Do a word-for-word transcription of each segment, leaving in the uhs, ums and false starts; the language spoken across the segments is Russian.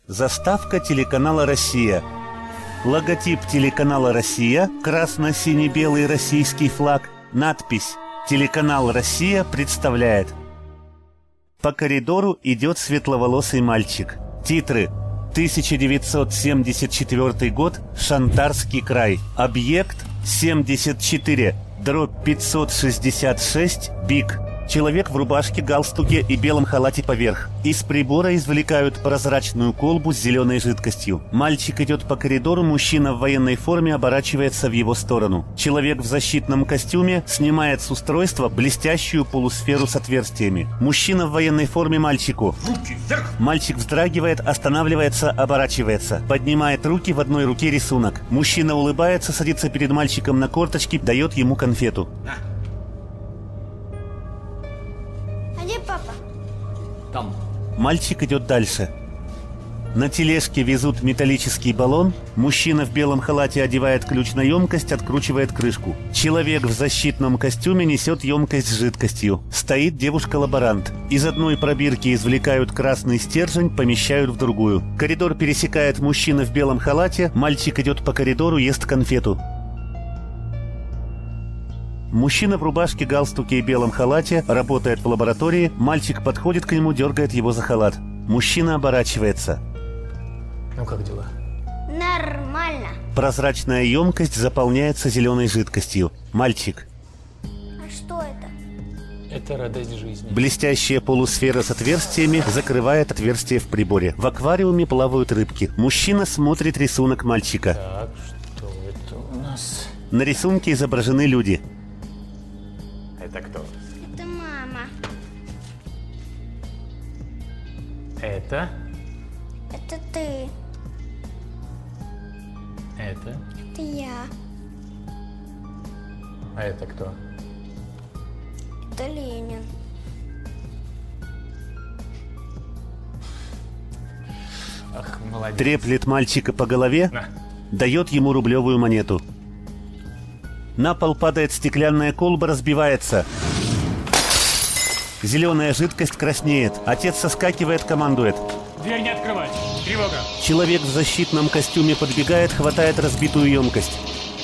Заставка телеканала «Россия». Логотип телеканала «Россия», красно-сине-белый российский флаг, надпись «Телеканал «Россия» представляет». По коридору идет светловолосый мальчик. Титры. тысяча девятьсот семьдесят четвёртый год, Шантарский край. Объект семьдесят четыре, дробь пятьсот шестьдесят шесть, БИК. Человек в рубашке, галстуке и белом халате поверх. Из прибора извлекают прозрачную колбу с зеленой жидкостью. Мальчик идет по коридору, мужчина в военной форме оборачивается в его сторону. Человек в защитном костюме снимает с устройства блестящую полусферу с отверстиями. Мужчина в военной форме мальчику. Руки вверх! Мальчик вздрагивает, останавливается, оборачивается. Поднимает руки, в одной руке рисунок. Мужчина улыбается, садится перед мальчиком на корточки, дает ему конфету. На. А где папа? Там. Мальчик идет дальше. На тележке везут металлический баллон. Мужчина в белом халате одевает ключ на емкость, откручивает крышку. Человек в защитном костюме несет емкость с жидкостью. Стоит девушка-лаборант. Из одной пробирки извлекают красный стержень, помещают в другую. Коридор пересекает мужчина в белом халате. Мальчик идет по коридору, ест конфету. Мужчина в рубашке, галстуке и белом халате работает в лаборатории. Мальчик подходит к нему, дергает его за халат. Мужчина оборачивается. Ну как дела? Нормально. Прозрачная емкость заполняется зеленой жидкостью. Мальчик. А что это? Это радость жизни. Блестящая полусфера с отверстиями закрывает отверстие в приборе. В аквариуме плавают рыбки. Мужчина смотрит рисунок мальчика. Так, что это у нас? На рисунке изображены люди. Это кто? Это мама. Это? Это ты. Это? Это я. А это кто? Это Ленин. Ах, молодец. Треплет мальчика по голове, На. дает ему рублевую монету. На пол падает стеклянная колба, разбивается. Зеленая жидкость краснеет. Отец соскакивает, командует. Дверь не открывать. Тревога. Человек в защитном костюме подбегает, хватает разбитую емкость.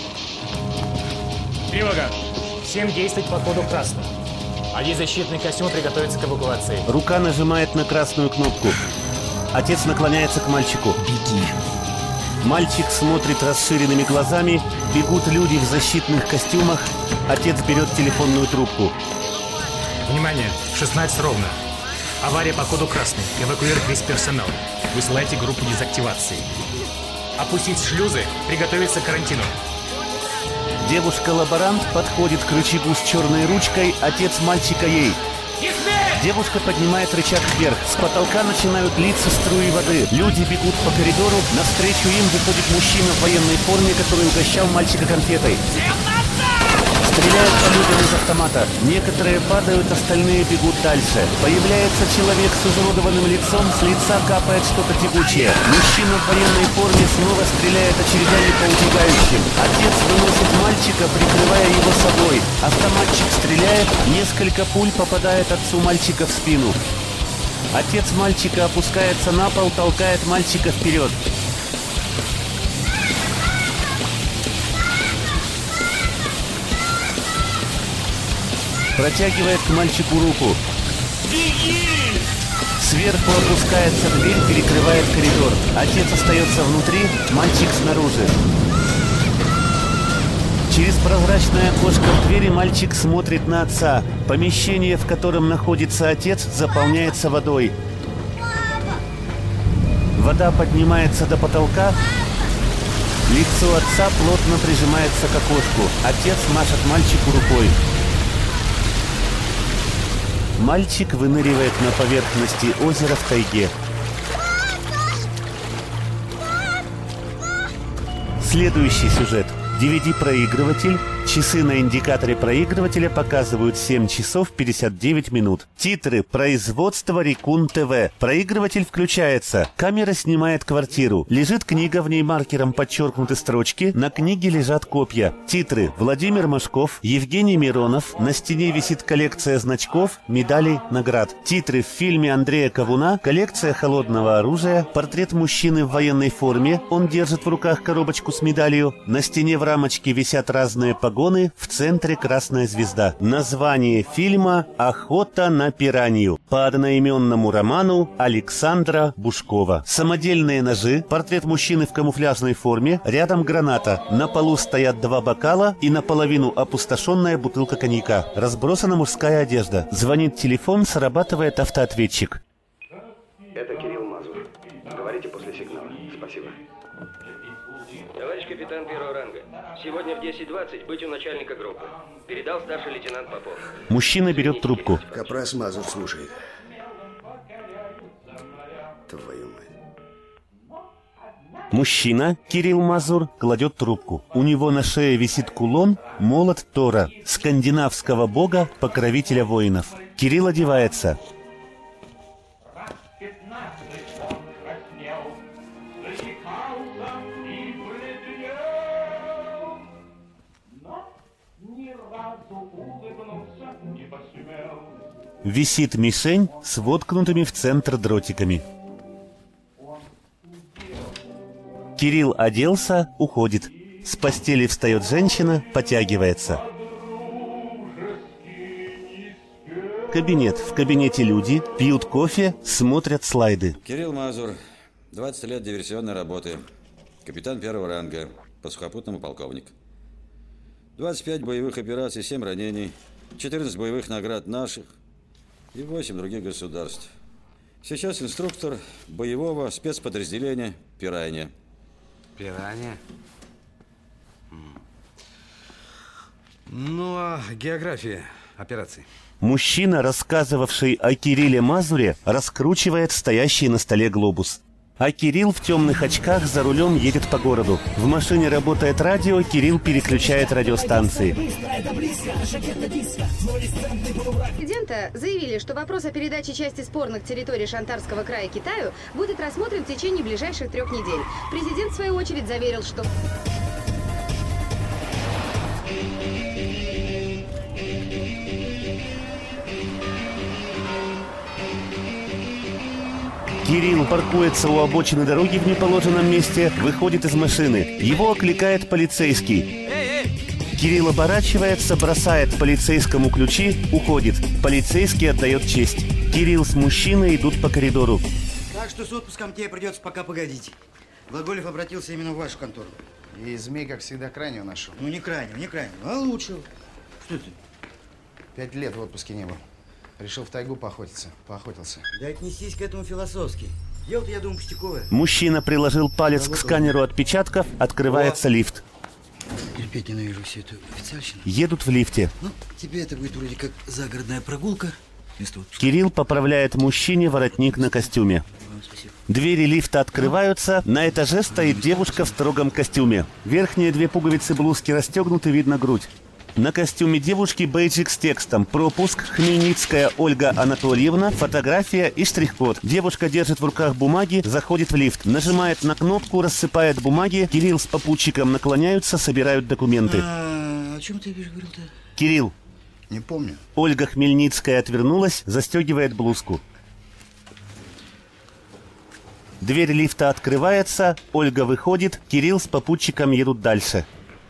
Тревога. Всем действовать по коду красный. Один защитный костюм приготовится к эвакуации. Рука нажимает на красную кнопку. Отец наклоняется к мальчику. Беги. Мальчик смотрит расширенными глазами. Бегут люди в защитных костюмах. Отец берет телефонную трубку. Внимание, шестнадцать ровно. Авария по коду красный. Эвакуировать весь персонал. Высылайте группу дезактивации. Опустить шлюзы, приготовиться к карантину. Девушка-лаборант подходит к рычагу с черной ручкой. Отец мальчика ей. Девушка поднимает рычаг вверх. С потолка начинают литься струи воды. Люди бегут по коридору. Навстречу им выходит мужчина в военной форме, который угощал мальчика конфетой. Стреляют по людям из автомата. Некоторые падают, остальные бегут дальше. Появляется человек с изуродованным лицом, с лица капает что-то тягучее. Мужчина в военной форме снова стреляет очередями по убегающим. Отец выносит мальчика, прикрывая его собой. Автоматчик стреляет, несколько пуль попадает отцу мальчика в спину. Отец мальчика опускается на пол, толкает мальчика вперед. Протягивает к мальчику руку. Беги! Сверху опускается дверь, перекрывает коридор. Отец остается внутри, мальчик снаружи. Через прозрачное окошко в двери мальчик смотрит на отца. Помещение, в котором находится отец, заполняется водой. Вода поднимается до потолка. Лицо отца плотно прижимается к окошку. Отец машет мальчику рукой. Мальчик выныривает на поверхности озера в тайге. Следующий сюжет. ди ви ди-проигрыватель Часы на индикаторе проигрывателя показывают семь часов пятьдесят девять минут. Титры. Производство Рекун ТВ. Проигрыватель включается. Камера снимает квартиру. Лежит книга, в ней маркером подчеркнуты строчки. На книге лежат копья. Титры. Владимир Машков, Евгений Миронов. На стене висит коллекция значков, медалей, наград. Титры. В фильме Андрея Ковуна коллекция холодного оружия. Портрет мужчины в военной форме. Он держит в руках коробочку с медалью. На стене в рамочке висят разные погоны. В центре красная звезда. Название фильма «Охота на пиранью» по одноименному роману Александра Бушкова. Самодельные ножи, портрет мужчины в камуфляжной форме, рядом граната. На полу стоят два бокала и наполовину опустошенная бутылка коньяка. Разбросана мужская одежда. Звонит телефон, срабатывает автоответчик. Это Кирилл Мазур. Говорите после сигнала. Спасибо. Товарищ капитан первого ранга, сегодня в десять двадцать быть у начальника группы. Передал старший лейтенант Попов. Мужчина берет трубку. Капрас Мазур слушает. Твою мать. Мужчина, Кирилл Мазур, кладет трубку. У него на шее висит кулон, молот Тора, скандинавского бога, покровителя воинов. Кирилл одевается. Висит мишень с воткнутыми в центр дротиками. Кирилл оделся, уходит. С постели встает женщина, потягивается. Кабинет. В кабинете люди пьют кофе, смотрят слайды. Кирилл Мазур, двадцать лет диверсионной работы. Капитан первого ранга, по сухопутному полковник. двадцать пять боевых операций, семь ранений, четырнадцать боевых наград наших и восемь других государств. Сейчас инструктор боевого спецподразделения «Пиранья». «Пиранья»? Ну, а география операций? Мужчина, рассказывавший о Кирилле Мазуре, раскручивает стоящий на столе глобус. А Кирилл в темных очках за рулем едет по городу. В машине работает радио, Кирилл переключает радиостанции. Президента заявили, что вопрос о передаче части спорных территорий Шантарского края Китаю будет рассмотрен в течение ближайших трех недель. Президент, в свою очередь, заверил, что... Кирилл паркуется у обочины дороги в неположенном месте, выходит из машины. Его окликает полицейский. Кирилл оборачивается, бросает полицейскому ключи, уходит. Полицейский отдает честь. Кирилл с мужчиной идут по коридору. Так что с отпуском тебе придется пока погодить. Глаголев обратился именно в вашу контору. И змей, как всегда, крайнего нашел. Ну, не крайнего, не крайнего, а лучшего. Что ты? Пять лет в отпуске не был. Решил в тайгу поохотиться. Поохотился. Да отнесись к этому философски. Дело-то, я думаю, пустяковое. Мужчина приложил палец к сканеру отпечатков, открывается лифт. Терпеть ненавижу всю эту официальщину. Едут в лифте. Ну, тебе это будет вроде как загородная прогулка. Кирилл поправляет мужчине воротник на костюме. Двери лифта открываются, на этаже стоит девушка в строгом костюме. Верхние две пуговицы блузки расстегнуты, видно грудь. На костюме девушки бейджик с текстом «Пропуск, Хмельницкая Ольга Анатольевна, фотография и штрих-код». Девушка держит в руках бумаги, заходит в лифт, нажимает на кнопку, рассыпает бумаги. Кирилл с попутчиком наклоняются, собирают документы. А, о чем ты говорил-то? Кирилл. Не помню. Ольга Хмельницкая отвернулась, застегивает блузку. Дверь лифта открывается, Ольга выходит, Кирилл с попутчиком едут дальше.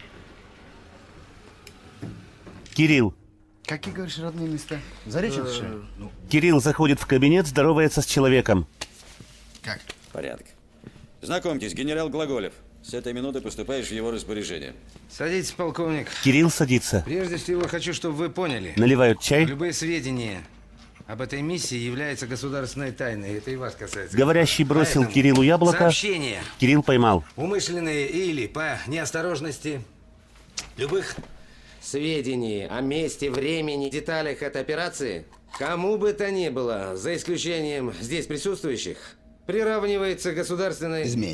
Кирилл. Какие, говоришь, родные места? Зареченцы, что ли? Кирилл заходит в кабинет, здоровается с человеком. Как? Порядок. Знакомьтесь, генерал Глаголев. С этой минуты поступаешь в его распоряжение. Садитесь, полковник. Кирилл садится. Прежде всего, хочу, чтобы вы поняли. Наливают чай. Любые сведения об этой миссии являются государственной тайной. Это и вас касается. Говорящий бросил Поэтому Кириллу яблоко. Сообщения. Кирилл поймал. Умышленные или по неосторожности любых сведений о месте, времени, деталях этой операции, кому бы то ни было, за исключением здесь присутствующих, приравнивается к государственной... измене.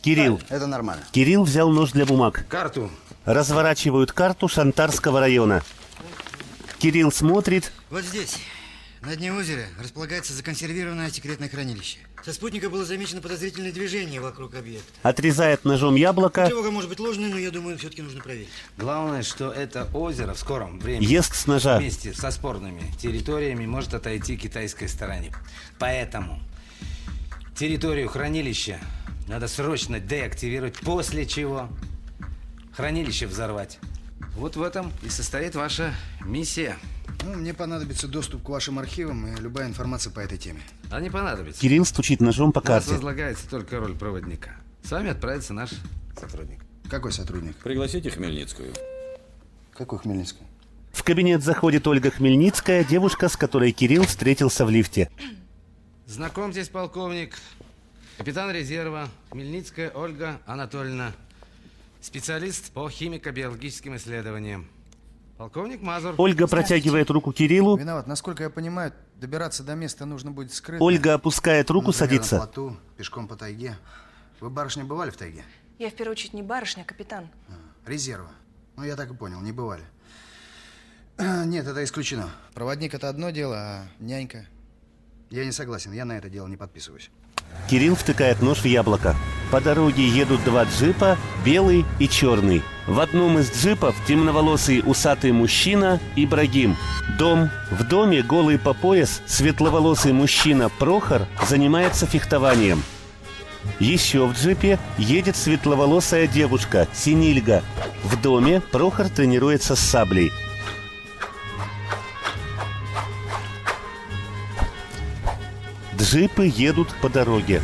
Кирилл. Это нормально. Кирилл взял нож для бумаг. Карту. Разворачивают карту Шантарского района. Кирилл смотрит. Вот здесь, на дне озера, располагается законсервированное секретное хранилище. Со спутника было замечено подозрительное движение вокруг объекта. Отрезает ножом яблоко. Тревога может быть ложной, но я думаю, все-таки нужно проверить. Главное, что это озеро в скором времени ест с ножа. вместе со спорными территориями может отойти к китайской стороне. Поэтому территорию хранилища надо срочно деактивировать, после чего хранилище взорвать. Вот в этом и состоит ваша миссия. Ну, мне понадобится доступ к вашим архивам и любая информация по этой теме. А не понадобится. Кирилл стучит ножом по У нас карте. возлагается только роль проводника. С вами отправится наш сотрудник. Какой сотрудник? Пригласите Хмельницкую. Какой Хмельницкую? В кабинет заходит Ольга Хмельницкая, девушка, с которой Кирилл встретился в лифте. Знакомьтесь, полковник. Капитан резерва Хмельницкая Ольга Анатольевна. Специалист по химико-биологическим исследованиям. Полковник Мазур. Ольга протягивает руку Кириллу. Виноват. Насколько я понимаю, добираться до места нужно будет скрытно. Ольга опускает руку, Например, садится. на плоту, пешком по тайге. Вы, барышня, бывали в тайге? Я в первую очередь не барышня, а капитан. А, резерва. Ну, я так и понял, не бывали. Нет, это исключено. Проводник — это одно дело, а нянька... Я не согласен, я на это дело не подписываюсь. Кирилл втыкает нож в яблоко. По дороге едут два джипа, белый и черный. В одном из джипов темноволосый усатый мужчина Ибрагим. Дом. В доме голый по пояс светловолосый мужчина Прохор занимается фехтованием. Еще в джипе едет светловолосая девушка Синильга. В доме Прохор тренируется с саблей. Джипы едут по дороге.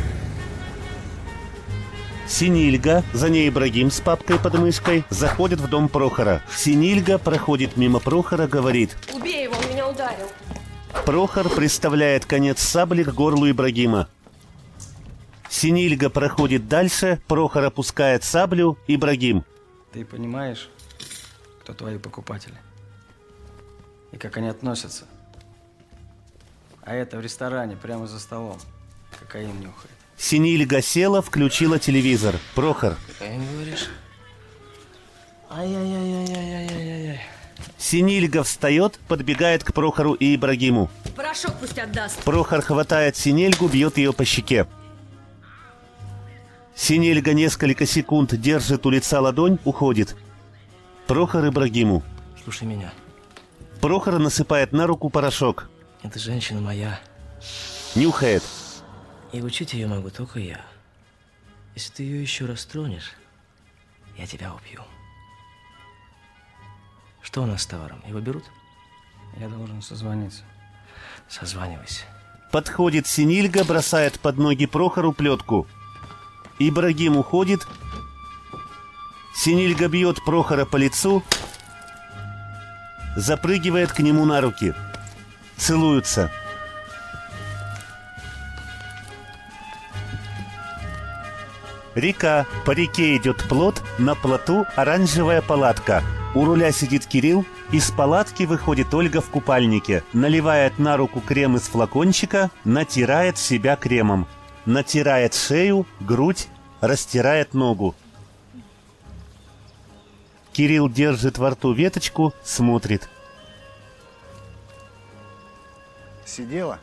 Синильга, за ней Ибрагим с папкой под мышкой, заходит в дом Прохора. Синильга проходит мимо Прохора, говорит: Убей его, он меня ударил. Прохор приставляет конец сабли к горлу Ибрагима. Синильга проходит дальше, Прохор опускает саблю, Ибрагим. Ты понимаешь, кто твои покупатели? И как они относятся? А это в ресторане, прямо за столом. Кокаин нюхает. Синильга села, включила телевизор. Прохор. Кокаин, говоришь? Ай-яй-яй-яй-яй-яй-яй-яй. Синильга встает, подбегает к Прохору и Ибрагиму. Порошок пусть отдаст. Прохор хватает Синильгу, бьет ее по щеке. Синильга несколько секунд держит у лица ладонь, уходит. Прохор Ибрагиму. Слушай меня. Прохор насыпает на руку порошок. Эта женщина моя. Нюхает. И учить ее могу только я. Если ты ее еще раз тронешь, я тебя убью. Что у нас с товаром? Его берут? Я должен созвониться. Созванивайся. Подходит Синильга, бросает под ноги Прохору плетку. Ибрагим уходит. Синильга бьет Прохора по лицу. Запрыгивает к нему на руки. Целуются. Река. По реке идет плот, на плоту оранжевая палатка. У руля сидит Кирилл, из палатки выходит Ольга в купальнике, наливает на руку крем из флакончика, натирает себя кремом. Натирает шею, грудь, растирает ногу. Кирилл держит во рту веточку, смотрит. Сидела?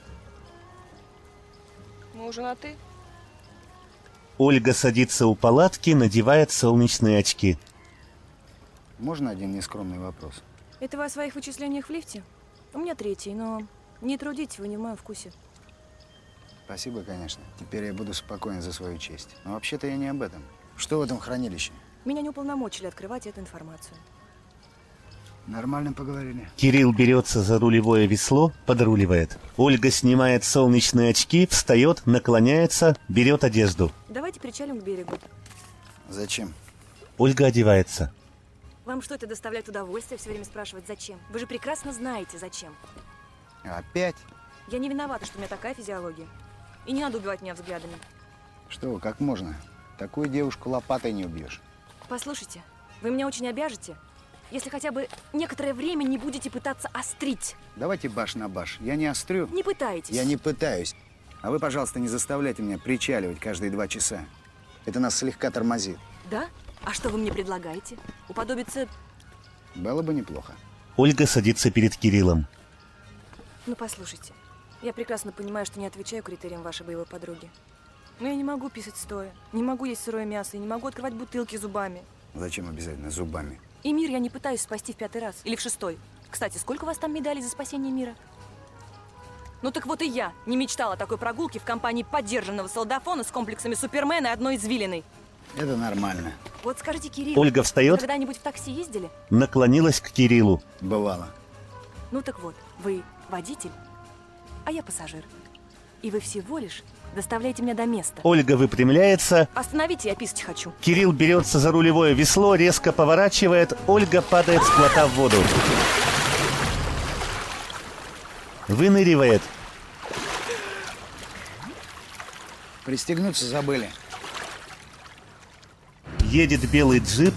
Мы уже на «ты». Ольга садится у палатки, надевает солнечные очки. Можно один нескромный вопрос? Это вы о своих вычислениях в лифте? У меня третий, но не трудитесь, вы не в моем вкусе. Спасибо, конечно. Теперь я буду спокоен за свою честь. Но вообще-то я не об этом. Что в этом хранилище? Меня не уполномочили открывать эту информацию. Нормально поговорили. Кирилл берется за рулевое весло, подруливает. Ольга снимает солнечные очки, встает, наклоняется, берет одежду. Давайте причалим к берегу. Зачем? Ольга одевается. Вам что, это доставляет удовольствие все время спрашивать, зачем? Вы же прекрасно знаете, зачем. Опять? Я не виновата, что у меня такая физиология. И не надо убивать меня взглядами. Что вы, как можно? Такую девушку лопатой не убьешь. Послушайте, вы меня очень обяжете, если хотя бы некоторое время не будете пытаться острить. Давайте баш на баш. Я не острю. Не пытайтесь. Я не пытаюсь. А вы, пожалуйста, не заставляйте меня причаливать каждые два часа. Это нас слегка тормозит. Да? А что вы мне предлагаете? Уподобиться... Было бы неплохо. Ольга садится перед Кириллом. Ну, послушайте. Я прекрасно понимаю, что не отвечаю критериям вашей боевой подруги. Но я не могу писать стоя, не могу есть сырое мясо и не могу открывать бутылки зубами. Зачем обязательно зубами? И мир я не пытаюсь спасти в пятый раз. Или в шестой. Кстати, сколько у вас там медалей за спасение мира? Ну так вот и я не мечтала о такой прогулке в компании поддержанного солдафона с комплексами Супермена и одной извилиной. Это нормально. Вот скажите, Кирилл, Ольга встает. вы когда-нибудь в такси ездили? Наклонилась к Кириллу. Бывало. Ну так вот, вы водитель, а я пассажир. И вы всего лишь доставляете меня до места. Ольга выпрямляется. Остановите, я писать хочу. Кирилл берется за рулевое весло, резко поворачивает. Ольга падает с плота в воду. Выныривает. Пристегнуться забыли. Едет белый джип.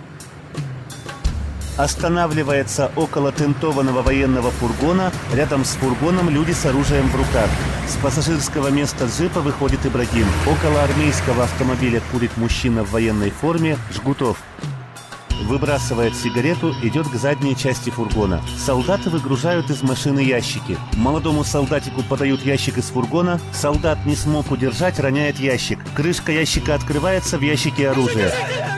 Останавливается около тентованного военного фургона. Рядом с фургоном люди с оружием в руках. С пассажирского места джипа выходит Ибрагим. Около армейского автомобиля курит мужчина в военной форме, Жгутов. Выбрасывает сигарету, идет к задней части фургона. Солдаты выгружают из машины ящики. Молодому солдатику подают ящик из фургона. Солдат не смог удержать, роняет ящик. Крышка ящика открывается, в ящике оружие.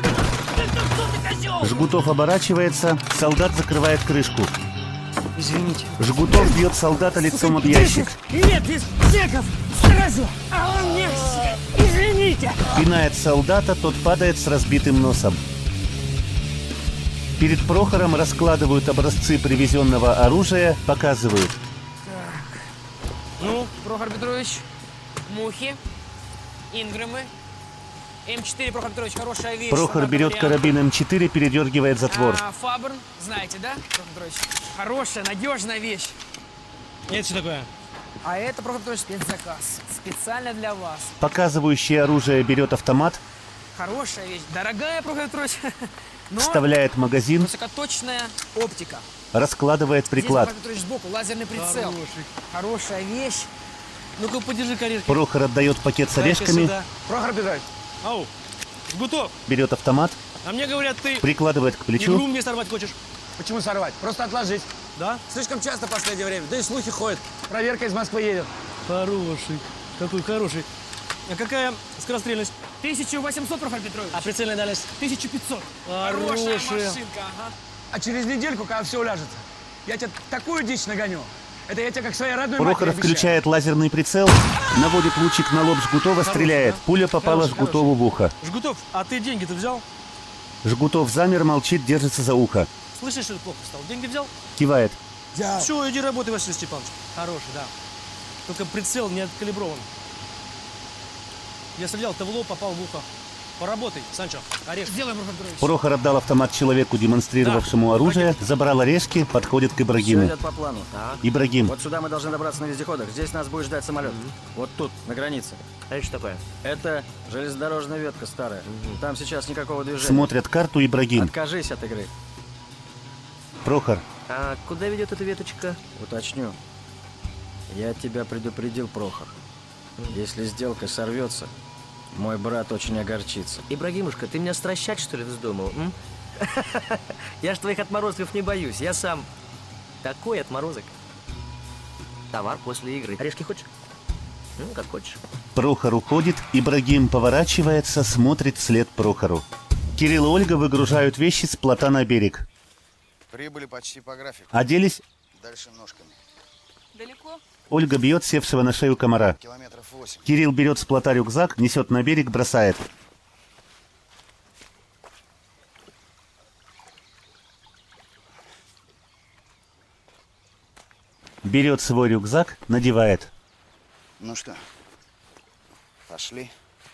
Жгутов оборачивается, солдат закрывает крышку. Извините. Жгутов бьет солдата лицом об ящик. Нет, без всеков сразу, а он мне... Извините. Пинает солдата, тот падает с разбитым носом. Перед Прохором раскладывают образцы привезенного оружия, показывают. Так. Ну, Прохор Петрович, мухи, инграммы. эм четыре, Прохор Петрович, хорошая вещь. Прохор берет карабин эм четыре, передергивает затвор. А, Фаберн, знаете, да, Прохор Петрович? Хорошая, надежная вещь. Это что такое? А это, Прохор Петрович, спецзаказ. Специально для вас. Показывающий оружие берет автомат. Хорошая вещь. Дорогая, Прохор Петрович. Но вставляет магазин. Высокоточная оптика. Раскладывает приклад. Здесь, Прохор Петрович, сбоку лазерный прицел. Хороший. Хорошая вещь. Ну-ка, подержи корешки. Прохор отдает пакет с орешками. Прохор Петрович. Ау, Жгутов. Берет автомат. А мне говорят, ты... Прикладывает к плечу. Игру мне сорвать хочешь? Почему сорвать? Просто отложить. Да? Слишком часто в последнее время. Да и слухи ходят. Проверка из Москвы едет. Хороший. Какой хороший. А какая скорострельность? тысяча восемьсот, Прохор Петрович. А прицельная дальность? тысяча пятьсот. Хорошая машинка, ага. А через недельку, когда все уляжется, я тебе такую дичь нагоню. Это я тебе как своей родной матери Прохоров включает лазерный прицел, наводит лучик на лоб Жгутова, стреляет. Пуля попала хороший, Жгутову хороший. в ухо. Жгутов, а ты деньги-то взял? Жгутов замер, молчит, держится за ухо. Слышишь, что плохо стало? Деньги взял? Кивает. Взял. Все, иди работай, Василий Степанович. Хороший, да. Только прицел не откалиброван. Я стрелял-то в лоб, попал в ухо. Поработай, Санчо. Орешки. Сделаем, Прохор Петрович. Прохор отдал автомат человеку, демонстрировавшему да. оружие, забрал орешки, подходит к Ибрагиму. Все идет по плану. Так. Ибрагим. Вот сюда мы должны добраться на вездеходах. Здесь нас будет ждать самолет. Mm-hmm. Вот тут, на границе. А это что такое? Это железнодорожная ветка старая. Mm-hmm. Там сейчас никакого движения. Смотрят карту, Ибрагим. Откажись от игры. Прохор. А куда ведет эта веточка? Уточню. Я тебя предупредил, Прохор. Mm-hmm. Если сделка сорвется, мой брат очень огорчится. Ибрагимушка, ты меня стращать, что ли, вздумал? М? Я ж твоих отморозков не боюсь. Я сам такой отморозок. Товар после игры. Орешки хочешь? Ну, как хочешь. Прохор уходит, Ибрагим поворачивается, смотрит вслед Прохору. Кирилл и Ольга выгружают вещи с плота на берег. Прибыли почти по графику. Оделись. Дальше ножками. Далеко? Ольга бьет севшего на шею комара. Километров восемь. Кирилл берет с плота рюкзак, несет на берег, бросает. Берет свой рюкзак, надевает. Ну что, пошли.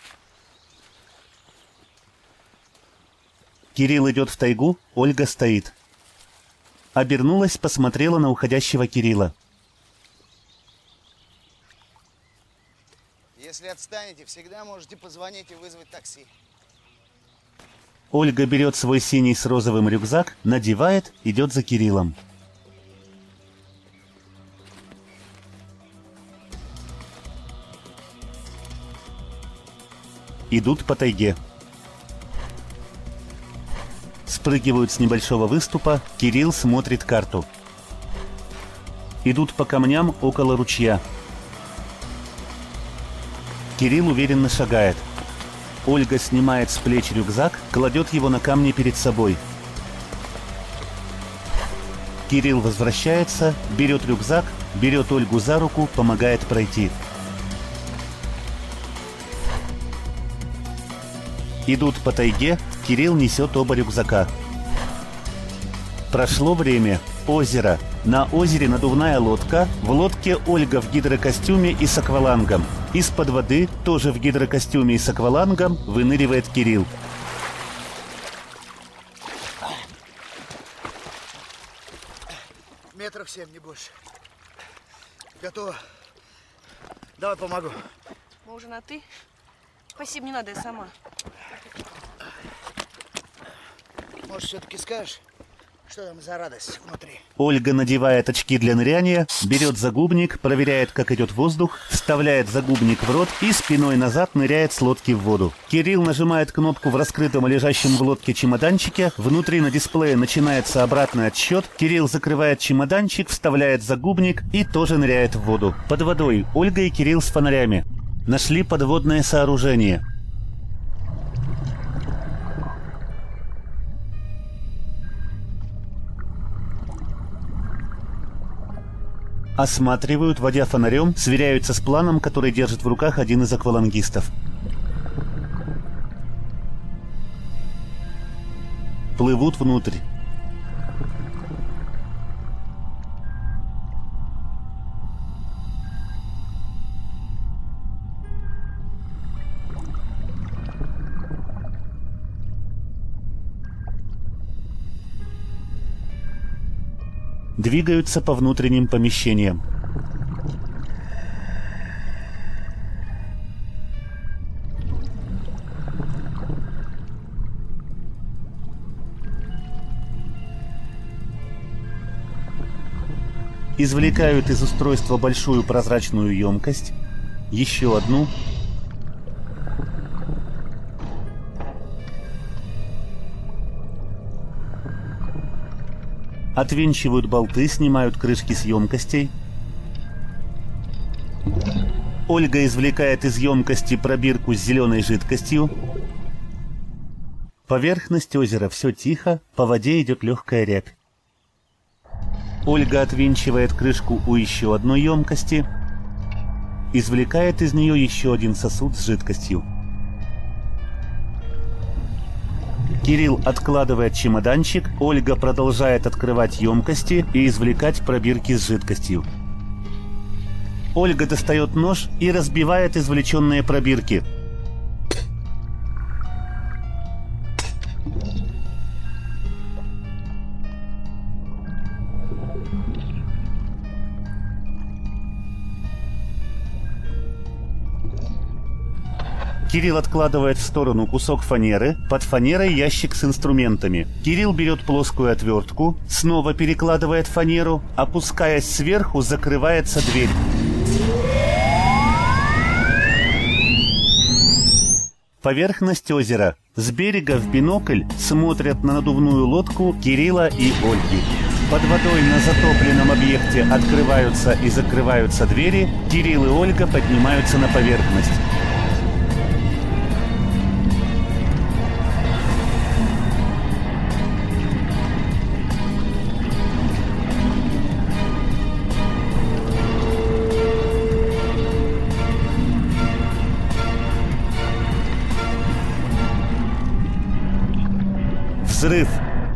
Кирилл идет в тайгу, Ольга стоит. Обернулась, посмотрела на уходящего Кирилла. Если отстанете, всегда можете позвонить и вызвать такси. Ольга берет свой синий с розовым рюкзак, надевает, идет за Кириллом. Идут по тайге. Спрыгивают с небольшого выступа, Кирилл смотрит карту. Идут по камням около ручья. Кирилл уверенно шагает. Ольга снимает с плеч рюкзак, кладет его на камни перед собой. Кирилл возвращается, берет рюкзак, берет Ольгу за руку, помогает пройти. Идут по тайге, Кирилл несет оба рюкзака. Прошло время. Озеро. На озере надувная лодка. В лодке Ольга в гидрокостюме и с аквалангом. Из-под воды, тоже в гидрокостюме и с аквалангом, выныривает Кирилл. Метров семь, не больше. Готово. Давай помогу. Мы уже на «ты». Спасибо, не надо, я сама. Может, все-таки скажешь, что там за радость внутри? Ольга надевает очки для ныряния, берет загубник, проверяет, как идет воздух, вставляет загубник в рот и спиной назад ныряет с лодки в воду. Кирилл нажимает кнопку в раскрытом и лежащем в лодке чемоданчике. Внутри на дисплее начинается обратный отсчет. Кирилл закрывает чемоданчик, вставляет загубник и тоже ныряет в воду. Под водой Ольга и Кирилл с фонарями. Нашли подводное сооружение. Осматривают, водя фонарем, сверяются с планом, который держит в руках один из аквалангистов. Плывут внутрь. Двигаются по внутренним помещениям. Извлекают из устройства большую прозрачную емкость, еще одну. Отвинчивают болты, снимают крышки с емкостей. Ольга извлекает из емкости пробирку с зеленой жидкостью. Поверхность озера, все тихо, по воде идет легкая рябь. Ольга отвинчивает крышку у еще одной емкости. Извлекает из нее еще один сосуд с жидкостью. Кирилл откладывает чемоданчик, Ольга продолжает открывать емкости и извлекать пробирки с жидкостью. Ольга достает нож и разбивает извлеченные пробирки. Кирилл откладывает в сторону кусок фанеры, под фанерой ящик с инструментами. Кирилл берет плоскую отвертку, снова перекладывает фанеру, опускаясь сверху, закрывается дверь. Поверхность озера. С берега в бинокль смотрят на надувную лодку Кирилла и Ольги. Под водой на затопленном объекте открываются и закрываются двери. Кирилл и Ольга поднимаются на поверхность. Взрыв.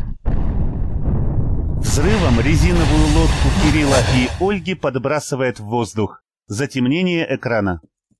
Взрывом резиновую лодку Кирилла и Ольги подбрасывает в воздух. Затемнение экрана.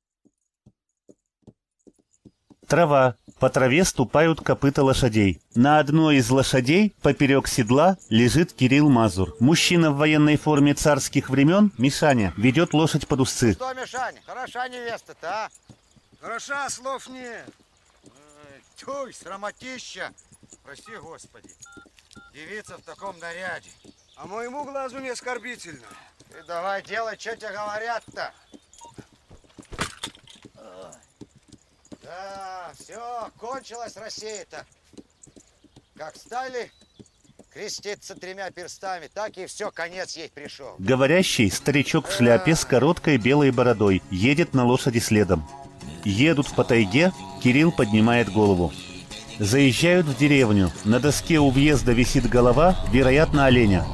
Трава. По траве ступают копыта лошадей. На одной из лошадей, поперек седла, лежит Кирилл Мазур. Мужчина в военной форме царских времен, Мишаня, ведет лошадь под узцы. Что, Мишаня, хороша невеста-то, а? Хороша, слов нет. Тьфу, срамотища. Прости, Господи. Девица в таком наряде. А моему глазу не оскорбительно. Ты давай делай, что тебе говорят-то. Да, все, кончилась Россия-то. Как стали креститься тремя перстами, так и все, конец ей пришел. Говорящий старичок в шляпе с короткой белой бородой едет на лошади следом. Едут по тайге, Кирилл поднимает голову. Заезжают в деревню. На доске у въезда висит голова, вероятно, оленя.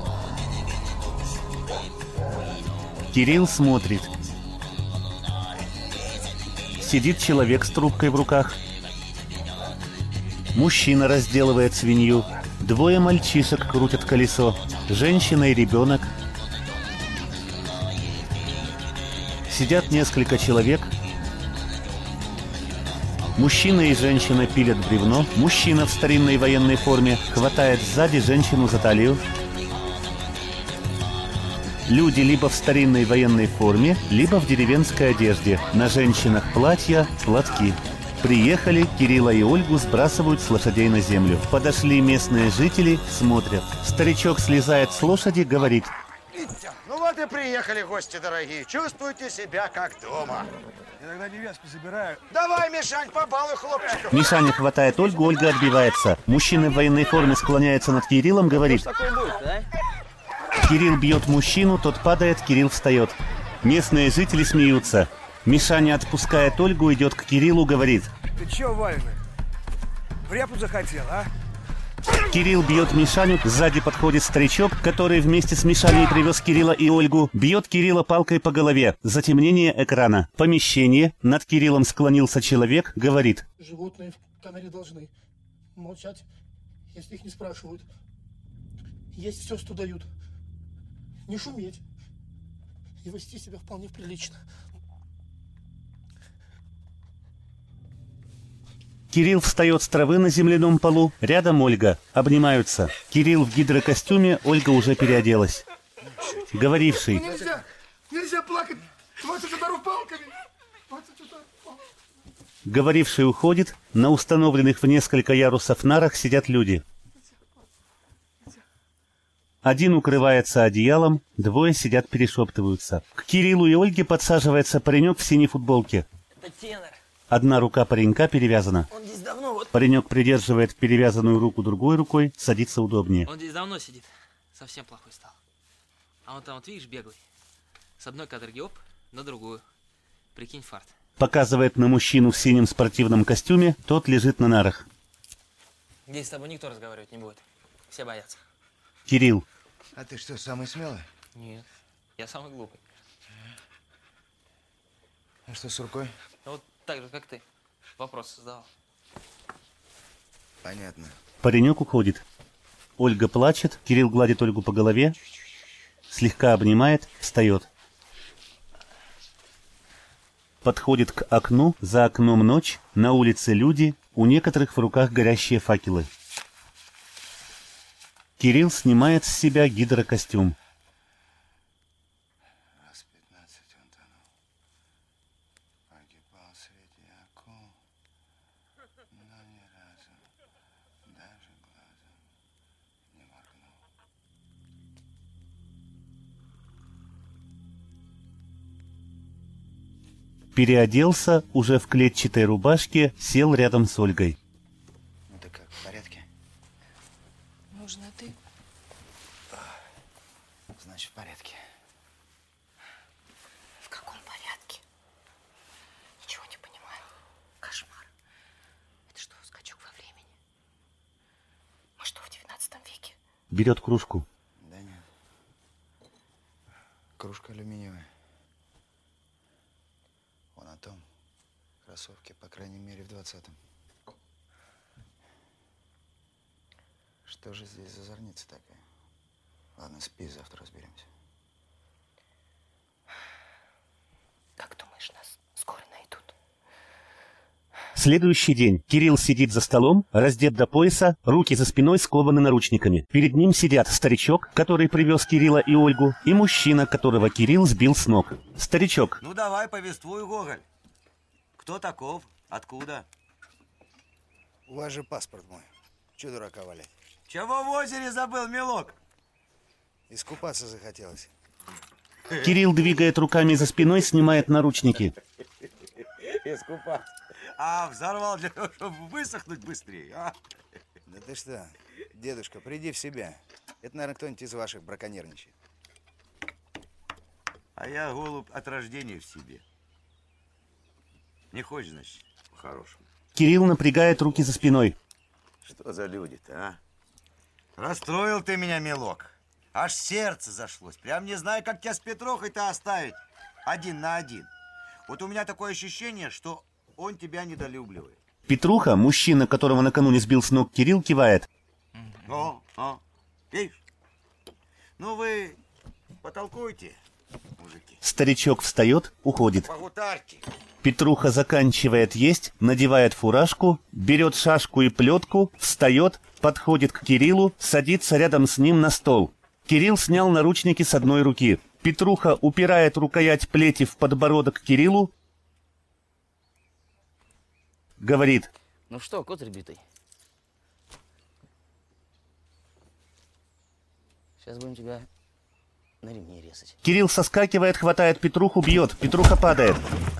Кирилл смотрит. Сидит человек с трубкой в руках. Мужчина разделывает свинью. Двое мальчишек крутят колесо. Женщина и ребенок. Сидят несколько человек. Мужчина и женщина пилят бревно. Мужчина в старинной военной форме хватает сзади женщину за талию. Люди либо в старинной военной форме, либо в деревенской одежде. На женщинах платья, платки. Приехали, Кирилла и Ольгу сбрасывают с лошадей на землю. Подошли местные жители, смотрят. Старичок слезает с лошади, говорит: Ну вот и приехали, гости дорогие. Чувствуйте себя как дома. Иногда невестку забираю. Давай, Мишань, побалуй хлопчиков. Мишаня хватает Ольгу, Ольга отбивается. Мужчина в военной форме склоняется над Кириллом, говорит: Кирилл бьет мужчину, тот падает, Кирилл встает. Местные жители смеются. Мишаня отпускает Ольгу, идет к Кириллу, говорит: Ты чё, Вальна, в репу захотел, а? Кирилл бьет Мишаню, сзади подходит старичок, который вместе с Мишаней привез Кирилла и Ольгу, бьет Кирилла палкой по голове. Затемнение экрана. Помещение. Над Кириллом склонился человек, говорит: Животные в камере должны молчать, если их не спрашивают. Есть все, что дают. Не шуметь и вести себя вполне прилично. Кирилл встает с травы на земляном полу, рядом Ольга. Обнимаются. Кирилл в гидрокостюме, Ольга уже переоделась. Говоривший: Нельзя, нельзя плакать. двадцать ударов палками. двадцать ударов палками. Говоривший уходит. На установленных в несколько ярусов нарах сидят люди. Один укрывается одеялом, двое сидят, перешептываются. К Кириллу и Ольге подсаживается паренек в синей футболке. Это тенор. Одна рука паренька перевязана. Он здесь давно вот... Паренек придерживает перевязанную руку другой рукой, садится удобнее. Он здесь давно сидит. Совсем плохой стал. А он там, вот видишь, беглый. С одной каторги оп, на другую. Прикинь, фарт. Показывает на мужчину в синем спортивном костюме, тот лежит на нарах. Здесь с тобой никто разговаривать не будет. Все боятся. Кирилл. А ты что, самый смелый? Нет, я самый глупый. А что с рукой? Ну, вот так же, как ты. Вопрос задавал. Понятно. Паренек уходит. Ольга плачет, Кирилл гладит Ольгу по голове, слегка обнимает, встает. Подходит к окну, за окном ночь, на улице люди, у некоторых в руках горящие факелы. Кирилл снимает с себя гидрокостюм. Раз пятнадцать он тонул. Погибал среди акул, но ни разу даже глазом не моргнул. Переоделся, уже в клетчатой рубашке, сел рядом с Ольгой. Ну ты как, в порядке? Нужно ты. Значит, в порядке. В каком порядке? Ничего не понимаю. Кошмар. Это что, скачок во времени? Мы что, в девятнадцатом веке? Берет кружку. Да нет. Кружка алюминиевая. Вон о том. Кроссовки, по крайней мере, в двадцатом. Что же здесь за зорница такая? Ладно, спи, завтра разберемся. Как думаешь, нас скоро найдут? Следующий день. Кирилл сидит за столом, раздет до пояса, руки за спиной скованы наручниками. Перед ним сидят старичок, который привез Кирилла и Ольгу, и мужчина, которого Кирилл сбил с ног. Старичок. Ну давай, повествуй, Гоголь. Кто таков? Откуда? У вас же паспорт мой. Чего дурака валять? Чего в озере забыл, милок? Искупаться захотелось. Кирилл двигает руками за спиной, снимает наручники. Искупаться. А взорвал для того, чтобы высохнуть быстрее, а? Да ты что, дедушка, приди в себя. Это, наверное, кто-нибудь из ваших браконьерничает. А я голубь от рождения в себе. Не хочешь, значит, по-хорошему. Кирилл напрягает руки за спиной. Что за люди-то, а? Расстроил ты меня, милок. Аж сердце зашлось. Прям не знаю, как тебя с Петрохой-то оставить. Один на один. Вот у меня такое ощущение, что он тебя недолюбливает. Петруха, мужчина, которого накануне сбил с ног Кирилл, кивает. О, о, видишь? Ну вы потолкуйте, мужики. Старичок встает, уходит. Погутарьте. Петруха заканчивает есть, надевает фуражку, берет шашку и плетку, встает, подходит к Кириллу, садится рядом с ним на стол. Кирилл снял наручники с одной руки. Петруха упирает рукоять плети в подбородок Кириллу, говорит: Ну что, кот ребитый? Сейчас будем тебя на ремне резать. Кирилл соскакивает, хватает Петруху, бьет. Петруха падает.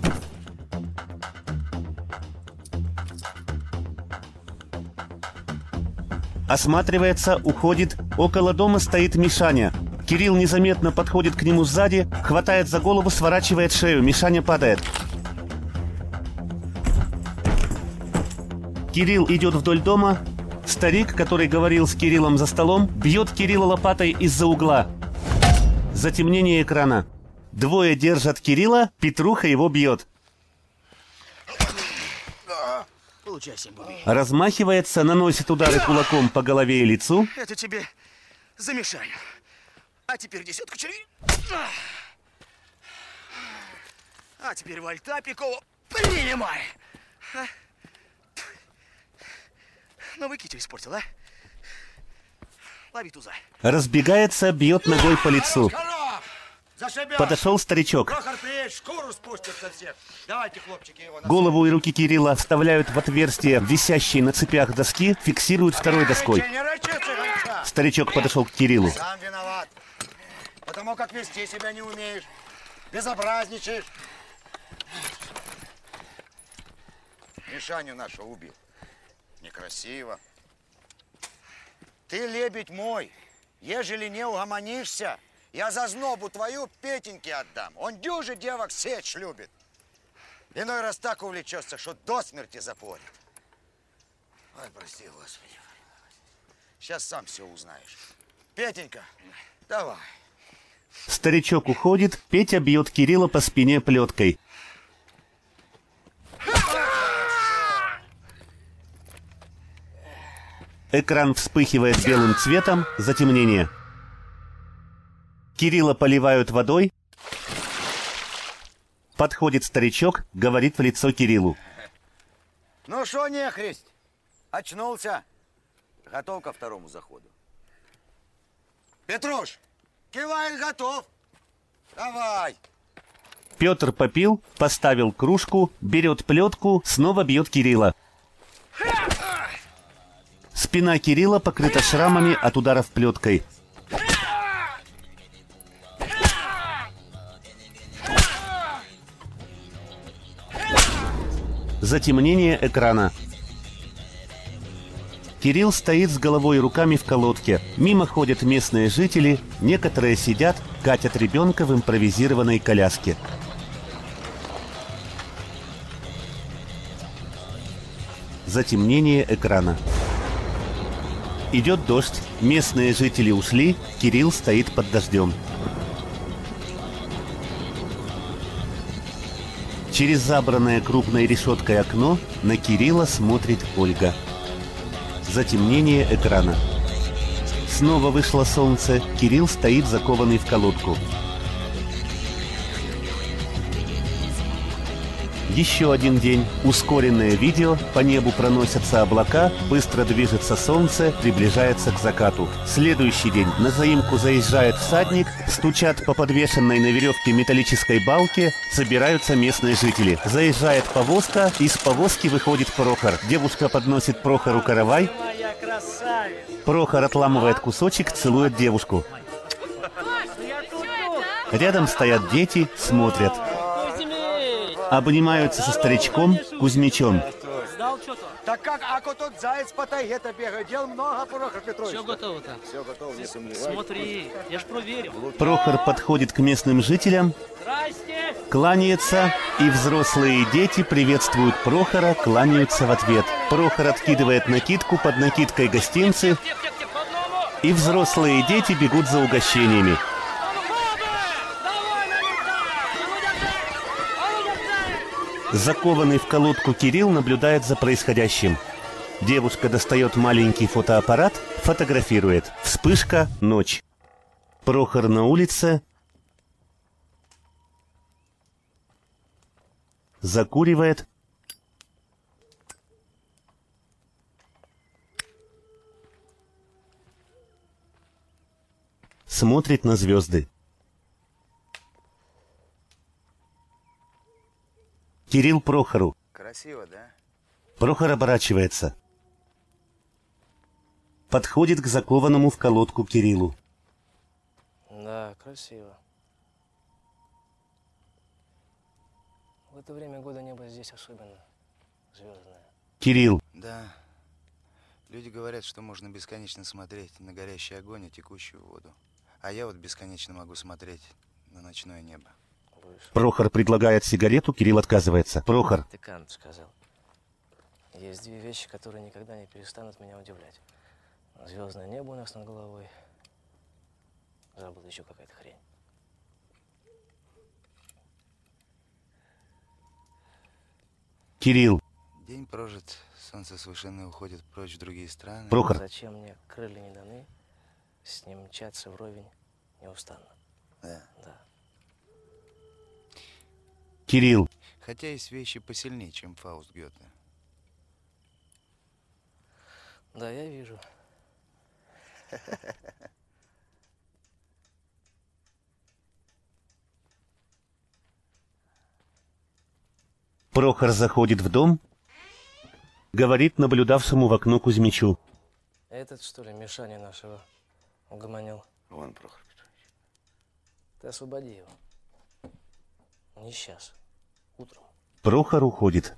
Осматривается, уходит. Около дома стоит Мишаня. Кирилл незаметно подходит к нему сзади, хватает за голову, сворачивает шею. Мишаня падает. Кирилл идет вдоль дома. Старик, который говорил с Кириллом за столом, бьет Кирилла лопатой из-за угла. Затемнение экрана. Двое держат Кирилла, Петруха его бьет. Получай семь бубей. Размахивается, наносит удары кулаком по голове и лицу. Это тебе за Мишаню. А теперь десятку червей. А теперь вальта Пикова принимай. А? Новый китель испортил, а? Лови туза. Разбегается, бьет ногой по лицу. Подошел старичок. Прохор приедет, шкуру спустит со всех. Давайте, хлопчики, его на... Голову и руки Кирилла вставляют в отверстие, висящие на цепях доски, фиксируют второй доской. Старичок подошел к Кириллу. Сам виноват. Потому как вести себя не умеешь. Безобразничаешь. Мишаню нашу убил. Некрасиво. Ты, лебедь мой, ежели не угомонишься, я за знобу твою Петеньке отдам. Он дюжи девок сечь любит. Иной раз так увлечется, что до смерти запорит. Ой, прости, Господи. Сейчас сам все узнаешь. Петенька, давай. Старичок уходит, Петя бьет Кирилла по спине плеткой. Экран вспыхивает белым цветом, затемнение. Кирилла поливают водой. Подходит старичок, говорит в лицо Кириллу. Ну шо, нехрист, очнулся? Готов ко второму заходу. Петруш, кивай, готов. Давай. Петр попил, поставил кружку, берет плетку, снова бьет Кирилла. Спина Кирилла покрыта шрамами от ударов плеткой. Затемнение экрана. Кирилл стоит с головой и руками в колодке. Мимо ходят местные жители, некоторые сидят, катят ребенка в импровизированной коляске. Затемнение экрана. Идет дождь, местные жители ушли, Кирилл стоит под дождем. Через забранное крупной решеткой окно на Кирилла смотрит Ольга. Затемнение экрана. Снова вышло солнце, Кирилл стоит закованный в колодку. Еще один день. Ускоренное видео. По небу проносятся облака, быстро движется солнце, приближается к закату. Следующий день. На заимку заезжает всадник, стучат по подвешенной на веревке металлической балке, собираются местные жители. Заезжает повозка, из повозки выходит Прохор. Девушка подносит Прохору каравай. Прохор отламывает кусочек, целует девушку. Рядом стоят дети, смотрят. Обнимаются со старичком Кузьмичом. Так как, ако тот заяц по тайге-то бегает, дел много, Прохор Петрович. Все готово-то. Все готово, не сомневайтесь. Смотри, я ж проверил. Прохор подходит к местным жителям, кланяется, и взрослые дети приветствуют Прохора, кланяются в ответ. Прохор откидывает накидку, под накидкой гостинцы, и взрослые дети бегут за угощениями. Закованный в колодку Кирилл наблюдает за происходящим. Девушка достает маленький фотоаппарат, фотографирует. Вспышка, ночь. Прохор на улице. Закуривает. Смотрит на звезды. Кирилл Прохору. Красиво, да? Прохор оборачивается. Подходит к закованному в колодку Кириллу. Да, красиво. В это время года небо здесь особенно звездное. Кирилл. Да. Люди говорят, что можно бесконечно смотреть на горящий огонь и текущую воду. А я вот бесконечно могу смотреть на ночное небо. Прохор предлагает сигарету, Кирилл отказывается. Прохор. Ты Кант сказал. Есть две вещи, которые никогда не перестанут меня удивлять. Звездное небо у нас над головой. Забыл еще какая-то хрень. Кирилл. День прожит, солнце с вышины уходит прочь в другие страны. Прохор. Зачем мне крылья не даны, с ним мчаться вровень неустанно. Да. Да. Кирилл. Хотя есть вещи посильнее, чем Фауст Гёте. Да, я вижу. Прохор заходит в дом, говорит наблюдавшему в окно Кузьмичу. Этот, что ли, Мишаня нашего угомонил? Вон, Прохор Петрович. Ты освободи его. Не сейчас. Утром. Прохор уходит.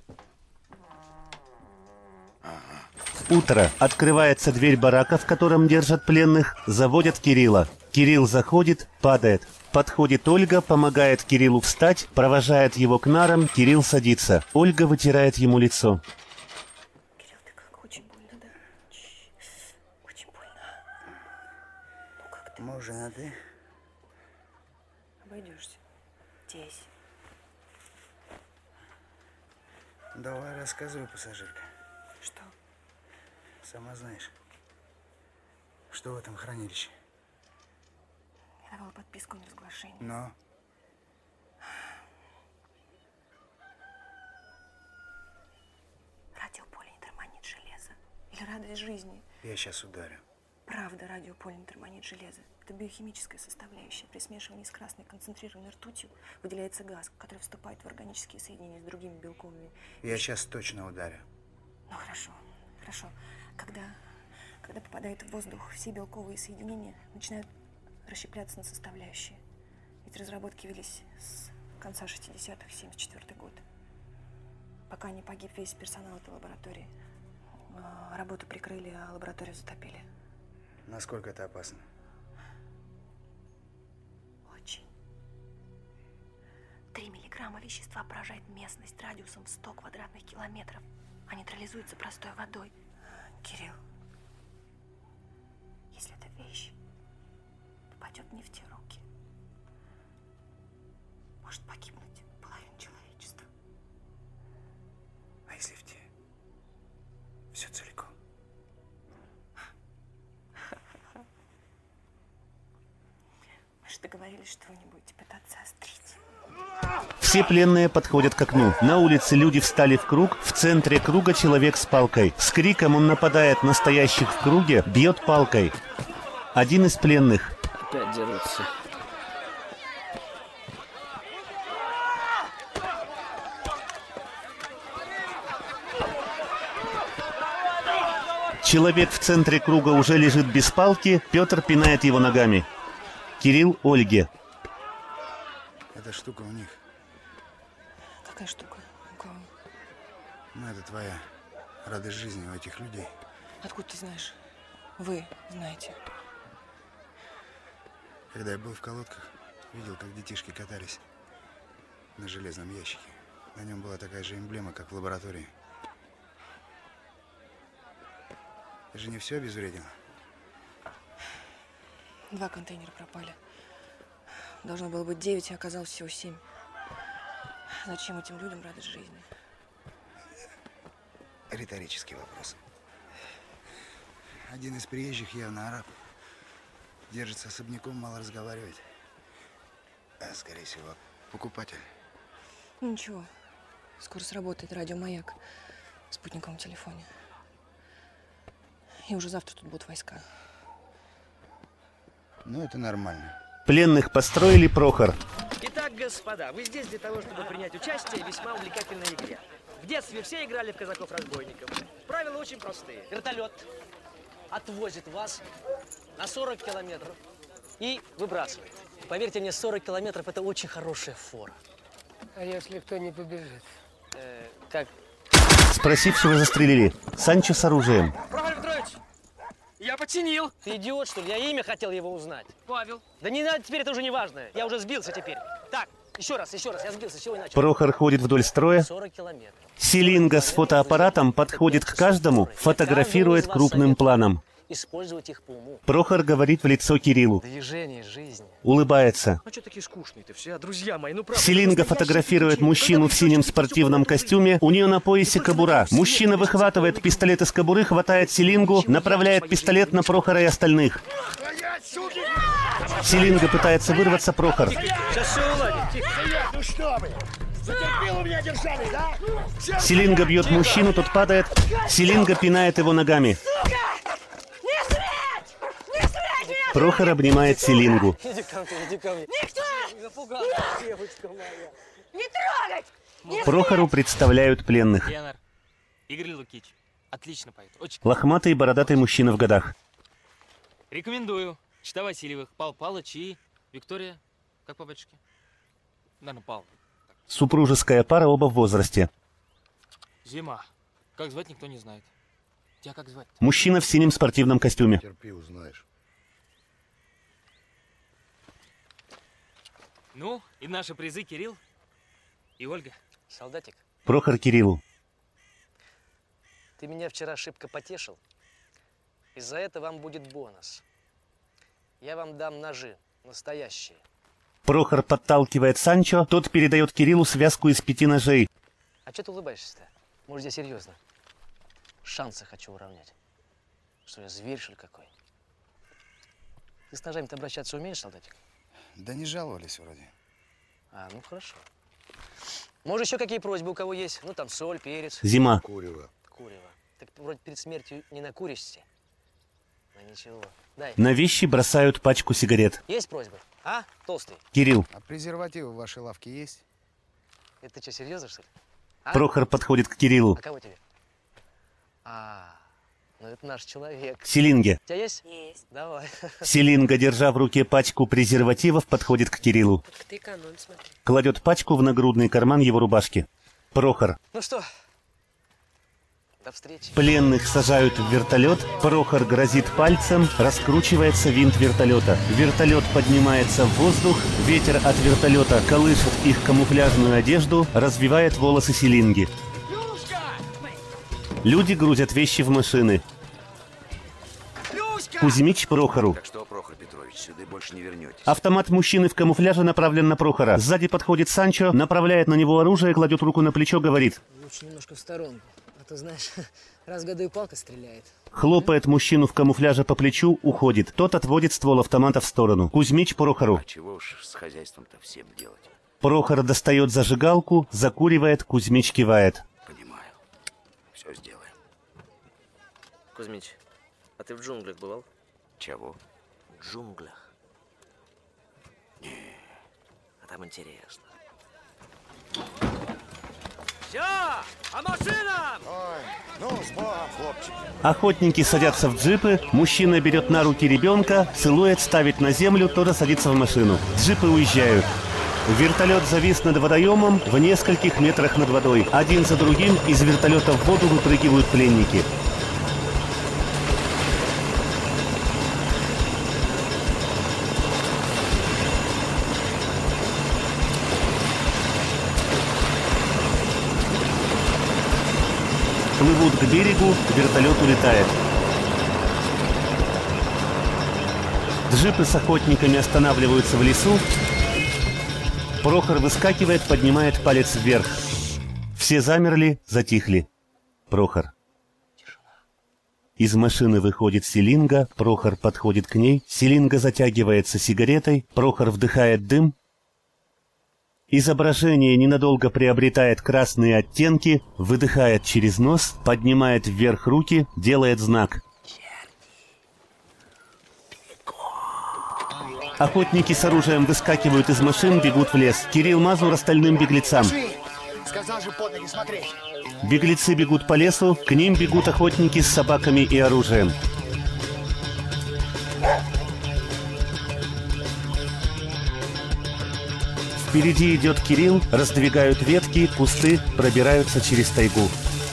Утро. Открывается дверь барака, в котором держат пленных. Заводят Кирилла. Кирилл заходит, падает. Подходит Ольга, помогает Кириллу встать, провожает его к нарам. Кирилл садится. Ольга вытирает ему лицо. Кирилл, ты как? Очень больно, да? Очень больно. Ну как ты? Можно, а ты? Обойдешься. Здесь. Давай рассказывай, пассажирка. Что? Сама знаешь, что в этом хранилище. Я давала подписку на разглашение. Но? Радиополе не тормонит железо. Или радость жизни. Я сейчас ударю. Правда, радиополе не тормонит железо. Это биохимическая составляющая. При смешивании с красной концентрированной ртутью выделяется газ, который вступает в органические соединения с другими белковыми. Я сейчас точно ударю. Ну хорошо, хорошо. Когда, когда попадает в воздух, все белковые соединения начинают расщепляться на составляющие. Ведь разработки велись с конца шестидесятых, семьдесят четвёртый год. Пока не погиб весь персонал этой лаборатории. Работу прикрыли, а лабораторию затопили. Насколько это опасно? Очень. Три миллиграмма вещества поражает местность радиусом в сто квадратных километров, а нейтрализуется простой водой. Кирилл, если эта вещь попадет не в те руки, может погибнуть половина человечества. А если в те? Все целиком. Мы же договорились, что вы не будете пытаться острить. Все пленные подходят к окну. На улице люди встали в круг. В центре круга человек с палкой. С криком он нападает на стоящих в круге, бьет палкой. Один из пленных. Опять дерутся. Человек в центре круга уже лежит без палки. Петр пинает его ногами. Кирилл Ольге. Эта штука у них. Какая штука? У кого? Ну, это твоя радость жизни у этих людей. Откуда ты знаешь? Вы знаете. Когда я был в колодках, видел, как детишки катались на железном ящике. На нем была такая же эмблема, как в лаборатории. Ты же не все обезвредила? Два контейнера пропали. Должно было быть девять, а оказалось всего семь. Зачем этим людям радость жизни? Риторический вопрос. Один из приезжих, явно араб, держится особняком, мало разговаривает. А, скорее всего, покупатель. Ну ничего, скоро сработает радиомаяк в спутниковом телефоне. И уже завтра тут будут войска. Ну, это нормально. Пленных построили Прохор. Итак, господа, вы здесь для того, чтобы принять участие в весьма увлекательной игре. В детстве все играли в казаков-разбойников. Правила очень простые. Вертолет отвозит вас на сорок километров и выбрасывает. Поверьте мне, сорок километров – это очень хорошая фора. А если кто не побежит? Э, как? Спросившего застрелили. Санчо с оружием. Прохор Петрович, я починил. Ты идиот, что ли? Я имя хотел его узнать. Павел. Да не надо, теперь это уже не важно. Я уже сбился теперь. Так, еще раз, еще раз, я сбился, с чего иначе? Прохор ходит вдоль строя. сорок километров. Селинга с фотоаппаратом подходит к каждому, фотографирует крупным планом. Использовать их по уму. Прохор говорит в лицо Кириллу. Движение жизни. Улыбается. А что такие скучные-то все, друзья мои? Ну, правда, Селинга фотографирует мужчину в синем спортивном костюме. У нее на поясе кобура. Мужчина выхватывает пистолет из кобуры, хватает Селингу, направляет пистолет на Прохора и остальных. Селинга пытается вырваться, Прохор. Сейчас все уладим. Ну что вы? Затерпел у меня держали, да? Селинга бьет мужчину, тот падает. Селинга пинает его ногами. Прохор обнимает Селингу. Иди ко мне, иди ко мне. Никто! Напугал, девочка моя. Не трогать! Не Прохору представляют пленных. Леонар, Игорь Лукич, отлично поет. Очень... Лохматый бородатый мужчина в годах. Рекомендую. Чита Васильевых, Пал Палыч и Виктория, как по батюшке? Наверное, Пал. Супружеская пара, оба в возрасте. Зима. Как звать, никто не знает. Тебя как звать? Мужчина в синем спортивном костюме. Терпи, узнаешь. Ну, и наши призы Кирилл и Ольга. Солдатик, Прохор Кириллу. ты меня вчера шибко потешил. И за это вам будет бонус. Я вам дам ножи, настоящие. Прохор подталкивает Санчо, тот передает Кириллу связку из пяти ножей. А что ты улыбаешься-то? Может, я серьезно? Шансы хочу уравнять. Что я зверь, что ли, какой? Ты с ножами-то обращаться умеешь, солдатик? Да не жаловались вроде. А, ну хорошо. Может, еще какие просьбы у кого есть? Ну, там соль, перец. Зима. Курево. Курево. Так вроде перед смертью не накуришься. Ну, ничего. Дай. На вещи бросают пачку сигарет. Есть просьбы? А, толстый? Кирилл. А презервативы в вашей лавке есть? Это что, серьезно, что ли? А? Прохор подходит к Кириллу. А кого тебе? А, ну это наш человек. Селинге. У тебя есть? Есть. Давай. Селинга, держа в руке пачку презервативов, подходит к Кириллу. Так ты экономь, смотри. Кладет пачку в нагрудный карман его рубашки. Прохор. Ну что, до встречи. Пленных сажают в вертолет. Прохор грозит пальцем. Раскручивается винт вертолета. Вертолет поднимается в воздух. Ветер от вертолета колышет их камуфляжную одежду, развивает волосы Селинги. Люди грузят вещи в машины. Кузьмич Прохору. Так что, Прохор Петрович, сюда больше не вернетесь. Автомат мужчины в камуфляже направлен на Прохора. Сзади подходит Санчо, направляет на него оружие, кладет руку на плечо, говорит. Лучше немножко в сторонку. А то, знаешь, раз в году и палка стреляет. Хлопает мужчину в камуфляже по плечу, уходит. Тот отводит ствол автомата в сторону. Кузьмич Прохору. А чего уж с хозяйством-то всем делать? Прохор достает зажигалку, закуривает, Кузьмич кивает. Понимаю. Все сделаем. Кузьмич, а ты в джунглях бывал? Чего? В джунглях. Не. А там интересно. Все, а машина! Ой, ну, с Богом, хлопчики. Охотники садятся в джипы, мужчина берет на руки ребенка, целует, ставит на землю, тоже садится в машину. Джипы уезжают. Вертолет завис над водоемом в нескольких метрах над водой. Один за другим из вертолета в воду выпрыгивают пленники. Плывут к берегу, вертолет улетает. Джипы с охотниками останавливаются в лесу. Прохор выскакивает, поднимает палец вверх. Все замерли, затихли. Прохор. Из машины выходит Селинга, Прохор подходит к ней. Селинга затягивается сигаретой, Прохор вдыхает дым. Изображение ненадолго приобретает красные оттенки, выдыхает через нос, поднимает вверх руки, делает знак. Охотники с оружием выскакивают из машин, бегут в лес. Кирилл Мазур остальным беглецам. Сказал же под ноги смотреть. Беглецы бегут по лесу, к ним бегут охотники с собаками и оружием. Впереди идет Кирилл, раздвигают ветки, кусты, пробираются через тайгу.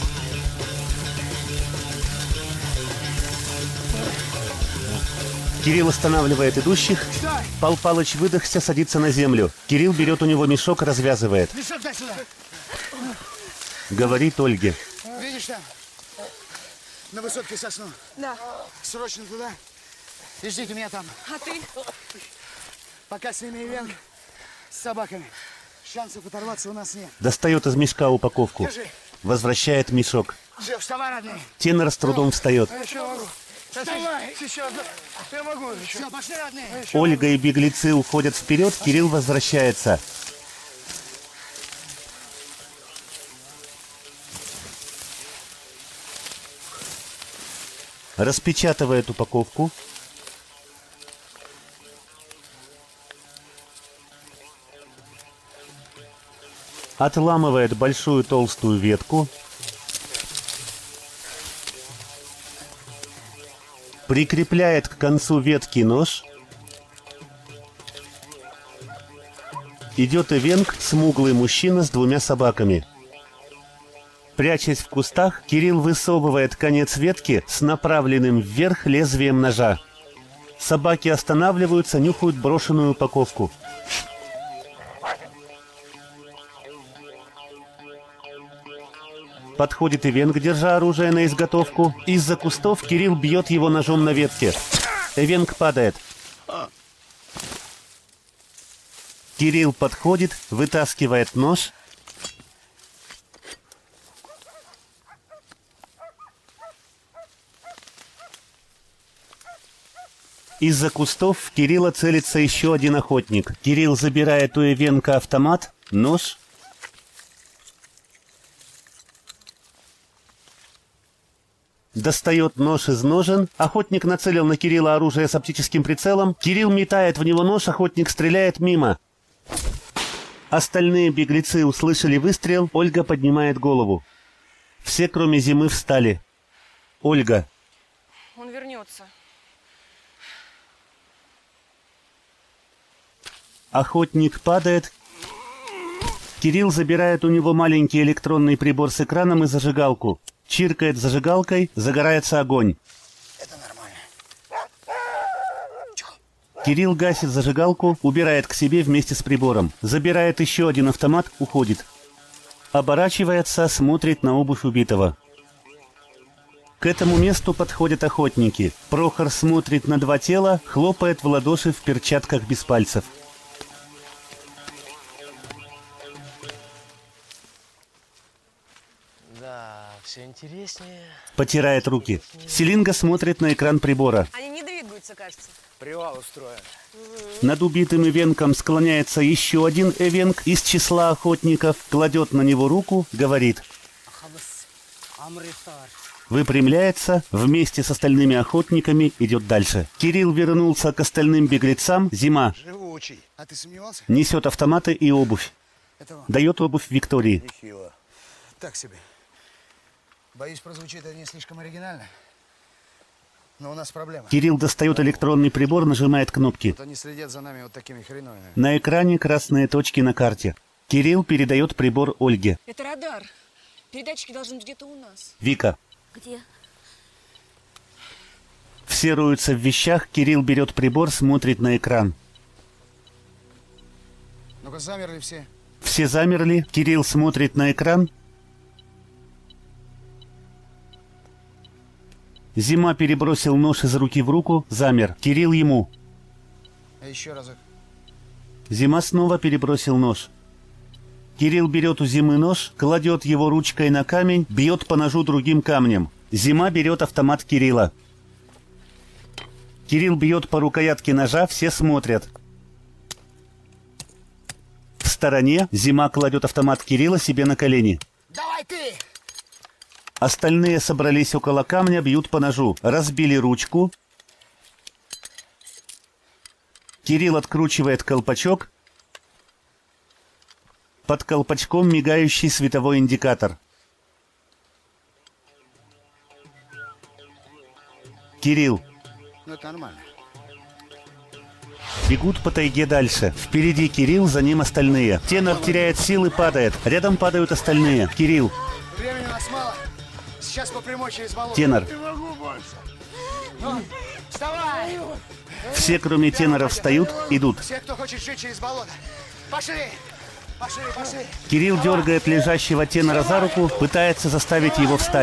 Кирилл останавливает идущих. Пал Палыч выдохся, садится на землю. Кирилл берет у него мешок, развязывает. Мешок дай сюда. Говорит Ольге. Видишь там? На высотке сосну. Да. Срочно туда. И ждите меня там. А ты? Пока с ними Ивенко, с собаками. Шансов оторваться у нас нет. Достает из мешка упаковку. Держи. Возвращает мешок. Все, вставай, родные. Тенор с трудом встает. Я еще могу. Вставай. Сейчас. Я могу еще. Все, пошли, родные. Ольга и беглецы уходят вперед, Кирилл возвращается. Распечатывает упаковку. Отламывает большую толстую ветку. Прикрепляет к концу ветки нож. Идет Ивенк, смуглый мужчина с двумя собаками. Прячась в кустах, Кирилл высовывает конец ветки с направленным вверх лезвием ножа. Собаки останавливаются, нюхают брошенную упаковку. Подходит Ивенк, держа оружие на изготовку. Из-за кустов Кирилл бьет его ножом на ветке. Ивенк падает. Кирилл подходит, вытаскивает нож. Из-за кустов в Кирилла целится еще один охотник. Кирилл забирает у Ивенка автомат, нож. Достает нож из ножен. Охотник нацелил на Кирилла оружие с оптическим прицелом. Кирилл метает в него нож, охотник стреляет мимо. Остальные беглецы услышали выстрел. Ольга поднимает голову. Все, кроме Зимы, встали. Ольга. Он вернется. Охотник падает. Кирилл забирает у него маленький электронный прибор с экраном и зажигалку. Чиркает зажигалкой, загорается огонь. Это нормально. Кирилл гасит зажигалку, убирает к себе вместе с прибором. Забирает еще один автомат, уходит. Оборачивается, смотрит на обувь убитого. К этому месту подходят охотники. Прохор смотрит на два тела, хлопает в ладоши в перчатках без пальцев. Да, все интереснее. Потирает руки. Селинга смотрит на экран прибора. Они не двигаются, кажется. Привал устроен. Над убитым Эвенком склоняется еще один Эвенк из числа охотников, кладет на него руку, говорит. Выпрямляется, вместе с остальными охотниками идет дальше. Кирилл вернулся к остальным беглецам. Зима. Живучий. А ты сомневался? Несет автоматы и обувь. Дает обувь Виктории. Нехило. Так себе. Боюсь, прозвучит это не слишком оригинально. Но у нас проблема. Кирилл достает электронный прибор, нажимает кнопки. Вот они следят за нами вот такими хреновинами. На экране красные точки на карте. Кирилл передает прибор Ольге. Это радар. Передатчики должны быть где-то у нас. Вика. Где? Все роются в вещах, Кирилл берет прибор, смотрит на экран. Ну-ка, замерли все. Все замерли, Кирилл смотрит на экран. Зима перебросил нож из руки в руку, замер. Кирилл ему. А еще разок. Зима снова перебросил нож. Кирилл берет у Зимы нож, кладет его ручкой на камень, бьет по ножу другим камнем. Зима берет автомат Кирилла. Кирилл бьет по рукоятке ножа, все смотрят. В стороне Зима кладет автомат Кирилла себе на колени. Давай ты! Остальные собрались около камня, бьют по ножу. Разбили ручку. Кирилл откручивает колпачок. Под колпачком мигающий световой индикатор. Кирилл. Ну, это нормально. Бегут по тайге дальше. Впереди Кирилл, за ним остальные. Тенор теряет силы, падает. Рядом падают остальные. Кирилл. Времени у нас мало. Сейчас по прямой через болото. Тенор. Не могу больше. Ну, вставай! Все, кроме тенора, встают, идут. Все, кто хочет жить через болото. Пошли! Пошли, пошли! Кирилл дергает лежащего тенора за руку, пытается заставить его встать.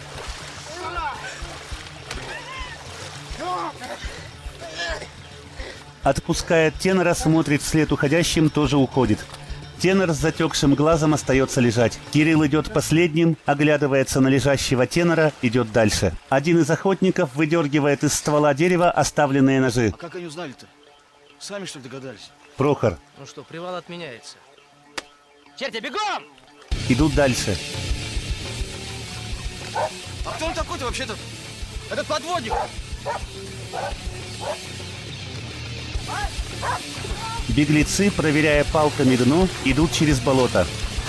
Отпускает тенора, смотрит вслед уходящим, тоже уходит. Тенор с затекшим глазом остается лежать. Кирилл идет последним, оглядывается на лежащего тенора, идет дальше. Один из охотников выдергивает из ствола дерева оставленные ножи. А как они узнали-то? Сами, что ли, догадались? Прохор. Ну что, привал отменяется. Черти, бегом! Идут дальше. А кто он такой-то вообще-то? Этот подводник! Беглецы, проверяя палками дно, идут через болото.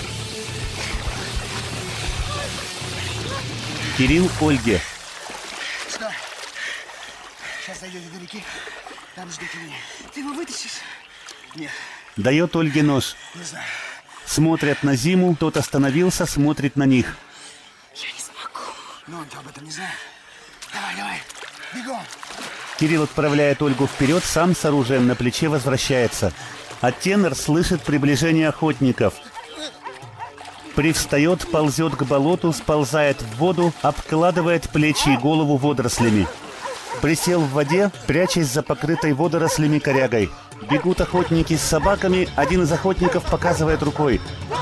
Кирилл Ольге. Стой. Сейчас дойдете до реки. Там ждите меня. Ты его вытащишь? Нет. Дает Ольге нож. Не знаю. Смотрят на Зиму, тот остановился, смотрит на них. Я не смогу. Но он-то об этом не знает. Давай, давай. Бегом. Кирилл отправляет Ольгу вперед, сам с оружием на плече возвращается. А тенор слышит приближение охотников. Привстает, ползет к болоту, сползает в воду, обкладывает плечи и голову водорослями. Присел в воде, прячась за покрытой водорослями корягой. Бегут охотники с собаками, один из охотников показывает рукой.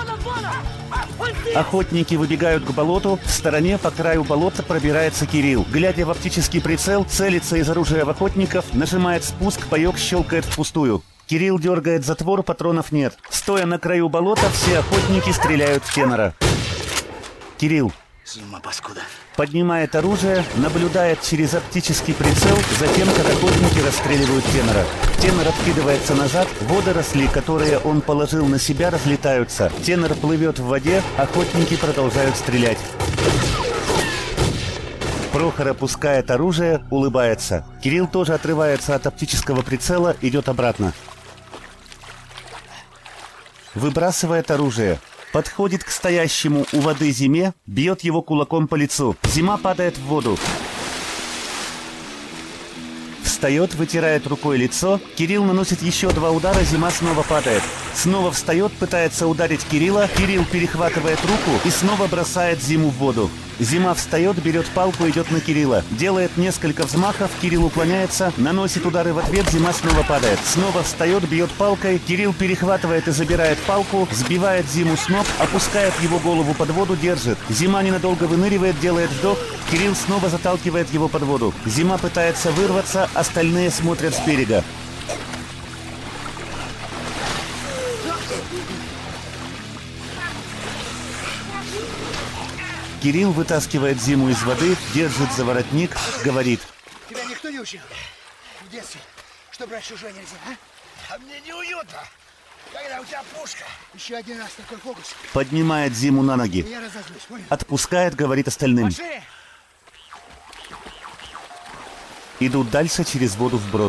Охотники выбегают к болоту, в стороне по краю болота пробирается Кирилл. Глядя в оптический прицел, целится из оружия в охотников, нажимает спуск, паёк щелкает впустую. Кирилл дергает затвор, патронов нет. Стоя на краю болота, все охотники стреляют в тенора. Кирилл. Зима, паскуда. Поднимает оружие, наблюдает через оптический прицел за тем, как охотники расстреливают тенора. Тенор откидывается назад, водоросли, которые он положил на себя, разлетаются. Тенор плывет в воде, охотники продолжают стрелять. Прохор опускает оружие, улыбается. Кирилл тоже отрывается от оптического прицела, идет обратно. Выбрасывает оружие. Подходит к стоящему у воды Зиме, бьет его кулаком по лицу. Зима падает в воду. Встает, вытирает рукой лицо. Кирилл наносит еще два удара, Зима снова падает. Снова встает, пытается ударить Кирилла. Кирилл перехватывает руку и снова бросает Зиму в воду. Зима встает, берет палку, идет на Кирилла. Делает несколько взмахов, Кирилл уклоняется, наносит удары в ответ, Зима снова падает. Снова встает, бьет палкой, Кирилл перехватывает и забирает палку, сбивает Зиму с ног, опускает его голову под воду, держит. Зима ненадолго выныривает, делает вдох, Кирилл снова заталкивает его под воду. Зима пытается вырваться, остальные смотрят с берега. Кирилл вытаскивает Зиму из воды, держит за воротник, говорит. Тебя никто не учил в детстве, что брать чужое нельзя, а? А мне неуютно, когда у тебя пушка. Еще один раз такой фокус. Поднимает Зиму на ноги. Я разозлюсь, понял? Отпускает, говорит остальным. Пошли! Идут дальше через воду вброд.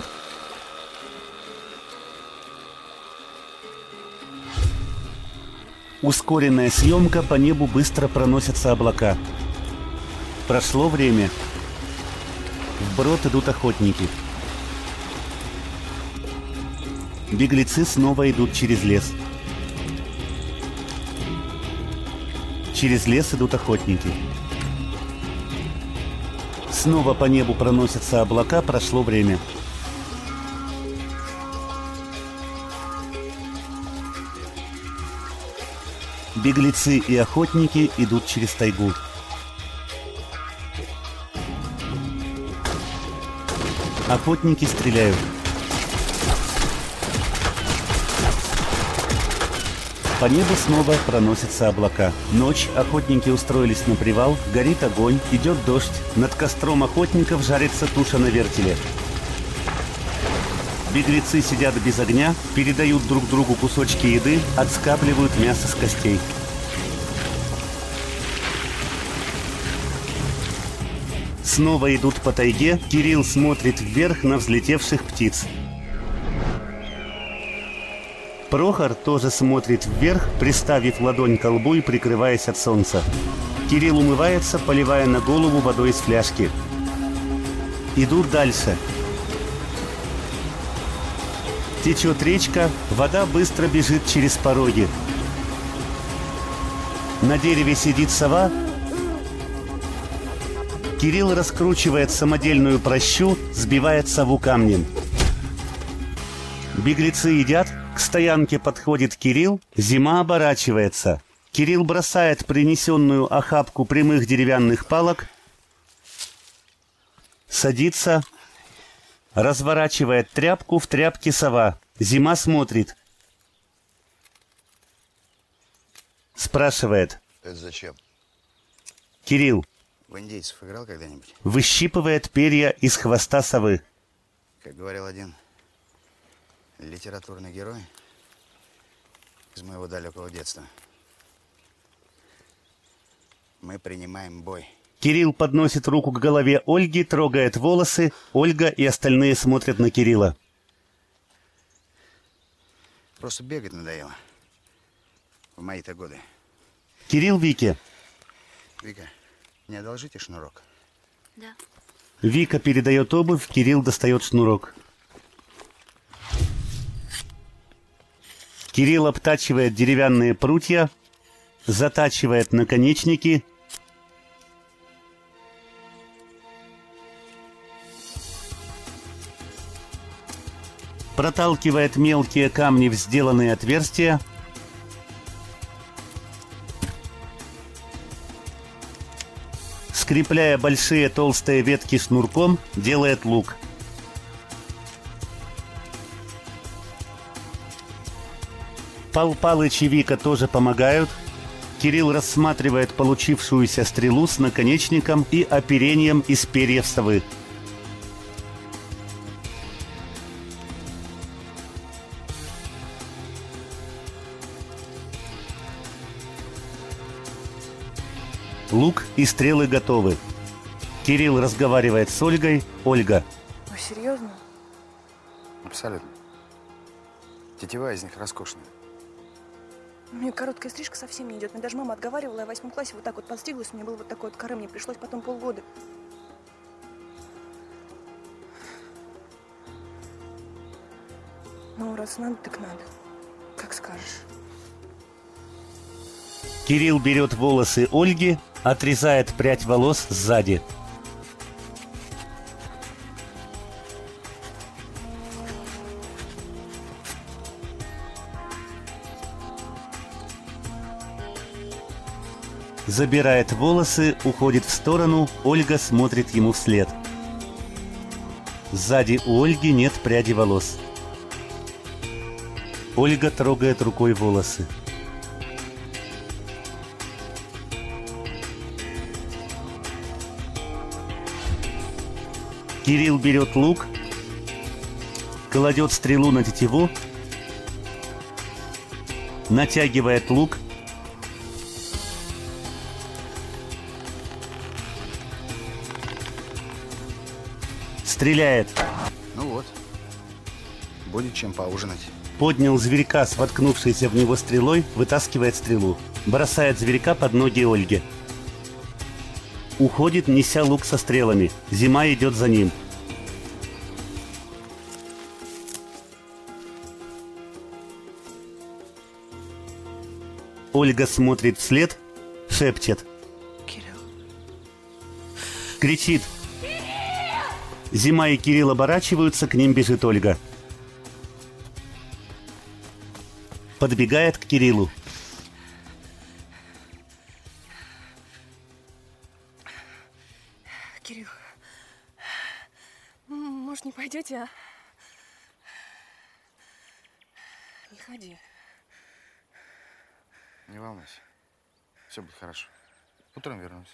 Ускоренная съемка, по небу быстро проносятся облака. Прошло время. Вброд идут охотники. Беглецы снова идут через лес. Через лес идут охотники. Снова по небу проносятся облака, прошло время. Беглецы и охотники идут через тайгу. Охотники стреляют. По небу снова проносятся облака. Ночь, охотники устроились на привал, горит огонь, идет дождь. Над костром охотников жарится туша на вертеле. Беглецы сидят без огня, передают друг другу кусочки еды, отскапливают мясо с костей. Снова идут по тайге, Кирилл смотрит вверх на взлетевших птиц. Прохор тоже смотрит вверх, приставив ладонь к колбу и прикрываясь от солнца. Кирилл умывается, поливая на голову водой из фляжки. Идут дальше. Течет речка, вода быстро бежит через пороги. На дереве сидит сова. Кирилл раскручивает самодельную пращу, сбивает сову камнем. Беглецы едят, к стоянке подходит Кирилл, зима оборачивается. Кирилл бросает принесенную охапку прямых деревянных палок, садится, разворачивает тряпку, в тряпке сова. Зима смотрит. Спрашивает. Это зачем? Кирилл. В индейцев играл когда-нибудь? Выщипывает перья из хвоста совы. Как говорил один литературный герой из моего далекого детства. Мы принимаем бой. Кирилл подносит руку к голове Ольги, трогает волосы. Ольга и остальные смотрят на Кирилла. Просто бегать надоело. В мои-то годы. Кирилл Вике. Вика, не одолжите шнурок? Да. Вика передает обувь, Кирилл достает шнурок. Кирилл обтачивает деревянные прутья, затачивает наконечники. Проталкивает мелкие камни в сделанные отверстия. Скрепляя большие толстые ветки шнурком, делает лук. Пал Палыч и Вика тоже помогают. Кирилл рассматривает получившуюся стрелу с наконечником и оперением из перьев совы. Лук и стрелы готовы. Кирилл разговаривает с Ольгой. Ольга. Вы серьезно? Абсолютно. Тетива из них роскошная. Мне короткая стрижка совсем не идет. Мне даже мама отговаривала, я в восьмом классе вот так вот подстриглась, у меня был вот такой вот коры, мне пришлось потом полгода. Ну, раз надо, так надо. Как скажешь. Кирилл берет волосы Ольги, отрезает прядь волос сзади. Забирает волосы, уходит в сторону, Ольга смотрит ему вслед. Сзади у Ольги нет пряди волос. Ольга трогает рукой волосы. Кирилл берет лук, кладет стрелу на тетиву, натягивает лук, Стреляет. Ну вот. Будет чем поужинать. Поднял зверька с воткнувшейся в него стрелой, вытаскивает стрелу. Бросает зверька под ноги Ольге. Уходит, неся лук со стрелами. Зима идет за ним. Ольга смотрит вслед, шепчет. Кирилл. Кричит. Зима и Кирилл оборачиваются, к ним бежит Ольга. Подбегает к Кириллу. Кирилл, может, не пойдете, а? Не ходи. Не волнуйся. Все будет хорошо. Утром вернусь.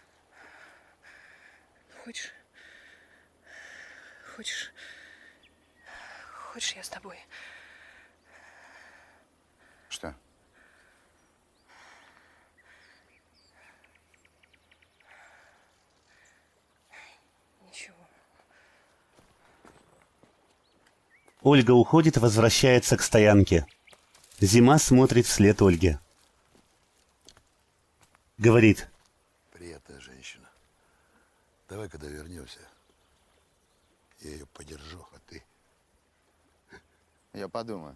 Хочешь? Хочешь? Хочешь, я с тобой? Что? Ничего. Ольга уходит, возвращается к стоянке. Зима смотрит вслед Ольге. Говорит. Приятная женщина. Давай, когда вернемся, я ее подержу, а ты... Я подумаю.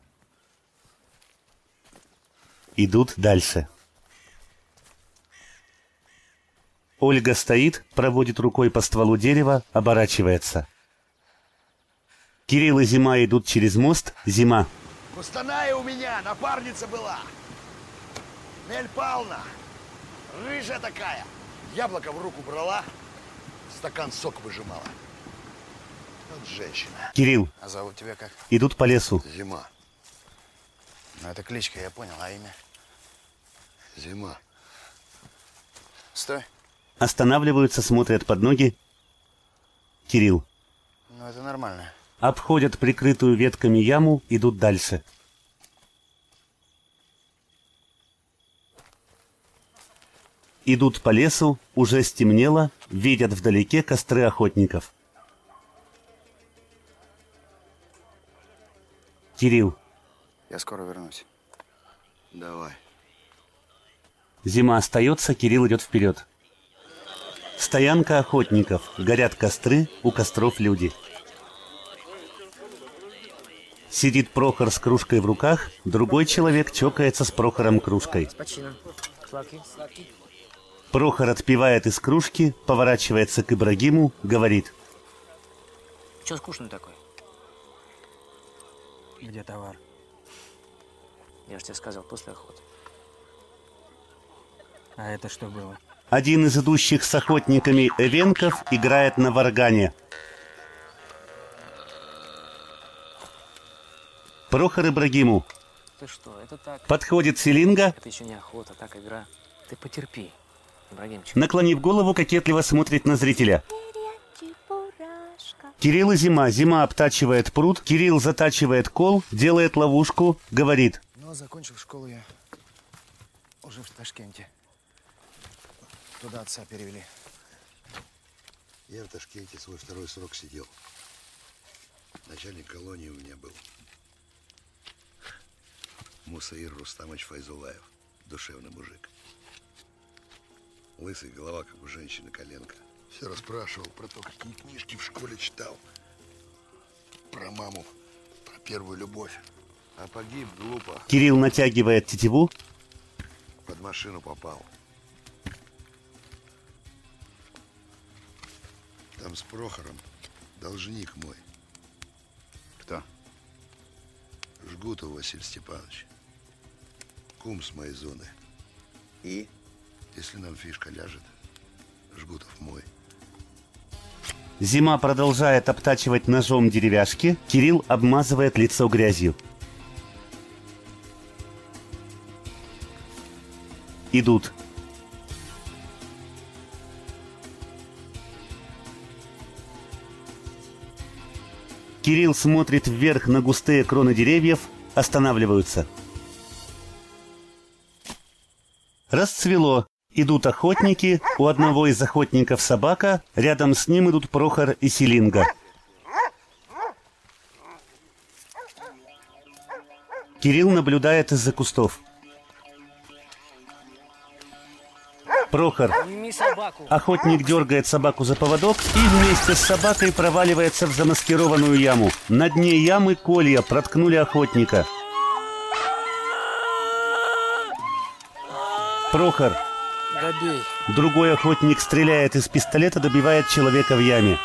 Идут дальше. Ольга стоит, проводит рукой по стволу дерева, оборачивается. Кирилл и Зима идут через мост. Зима. Кустаная у меня напарница была. Нель Павловна. Рыжая такая. Яблоко в руку брала, стакан сок выжимала. Вот женщина. Кирилл. А зовут тебя как? Идут по лесу. Зима. Ну, это кличка, я понял, а имя? Зима. Стой. Останавливаются, смотрят под ноги. Кирилл. Ну, это нормально. Обходят прикрытую ветками яму, идут дальше. Идут по лесу, уже стемнело, видят вдалеке костры охотников. Кирилл. Я скоро вернусь. Давай. Зима остается, Кирилл идет вперед. Стоянка охотников. Горят костры, у костров люди. Сидит Прохор с кружкой в руках, другой человек чокается с Прохором кружкой. Прохор отпивает из кружки, поворачивается к Ибрагиму, говорит. Че скучно такой? Где товар? Я же тебе сказал, после охоты. А это что было? Один из идущих с охотниками эвенков играет на варгане. Прохор Ибрагиму. Ты что, это так? Подходит Селинга. Это еще не охота, так игра. Ты потерпи, Ибрагимчик. Наклонив голову, кокетливо смотрит на зрителя. Кирилл и Зима. Зима обтачивает пруд, Кирилл затачивает кол, делает ловушку, говорит. Ну, закончил школу я уже в Ташкенте. Туда отца перевели. Я в Ташкенте свой второй срок сидел. Начальник колонии у меня был. Мусаир Рустамович Файзулаев. Душевный мужик. Лысый, голова, как у женщины, коленка. Все расспрашивал про то, какие книжки в школе читал. Про маму, про первую любовь. А погиб глупо. Кирилл натягивает тетиву. Под машину попал. Там с Прохором должник мой. Кто? Жгутов Василий Степанович. Кум с моей зоны. И? Если нам фишка ляжет, Жгутов мой. Зима продолжает обтачивать ножом деревяшки. Кирилл обмазывает лицо грязью. Идут. Кирилл смотрит вверх на густые кроны деревьев, останавливаются. Расцвело. Идут охотники, у одного из охотников собака, рядом с ним идут Прохор и Селинга. Кирилл наблюдает из-за кустов. Прохор. Охотник дергает собаку за поводок и вместе с собакой проваливается в замаскированную яму. На дне ямы колья проткнули охотника. Прохор. Добей. Другой охотник стреляет из пистолета, добивает человека в яме.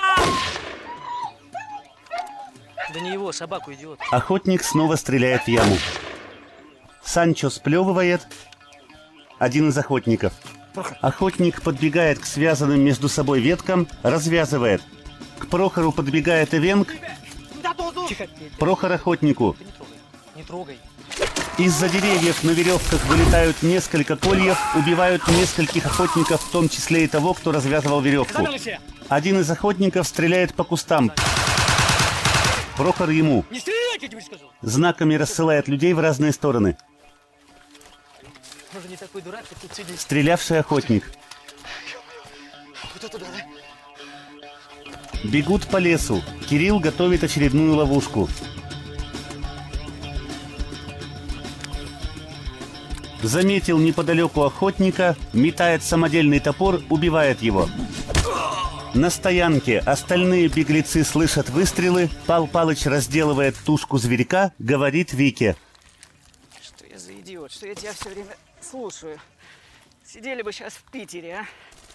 Да не его, собаку, идиот. Охотник снова стреляет в яму. Санчо сплевывает. Один из охотников. Охотник подбегает к связанным между собой веткам, развязывает. К Прохору подбегает Эвенг. Прохор охотнику. Не трогай. Из-за деревьев на веревках вылетают несколько кольев, убивают нескольких охотников, в том числе и того, кто развязывал веревку. Один из охотников стреляет по кустам. Прохор ему. Не стреляйте, я тебе сказал. Знаками рассылает людей в разные стороны. Может, не такой дурак, как тут сидит. Стрелявший охотник. Кто туда, да? Бегут по лесу. Кирилл готовит очередную ловушку. Заметил неподалеку охотника, метает самодельный топор, убивает его. На стоянке остальные беглецы слышат выстрелы. Пал Палыч разделывает тушку зверька, говорит Вике. Что я за идиот, что я тебя все время слушаю. Сидели бы сейчас в Питере, а?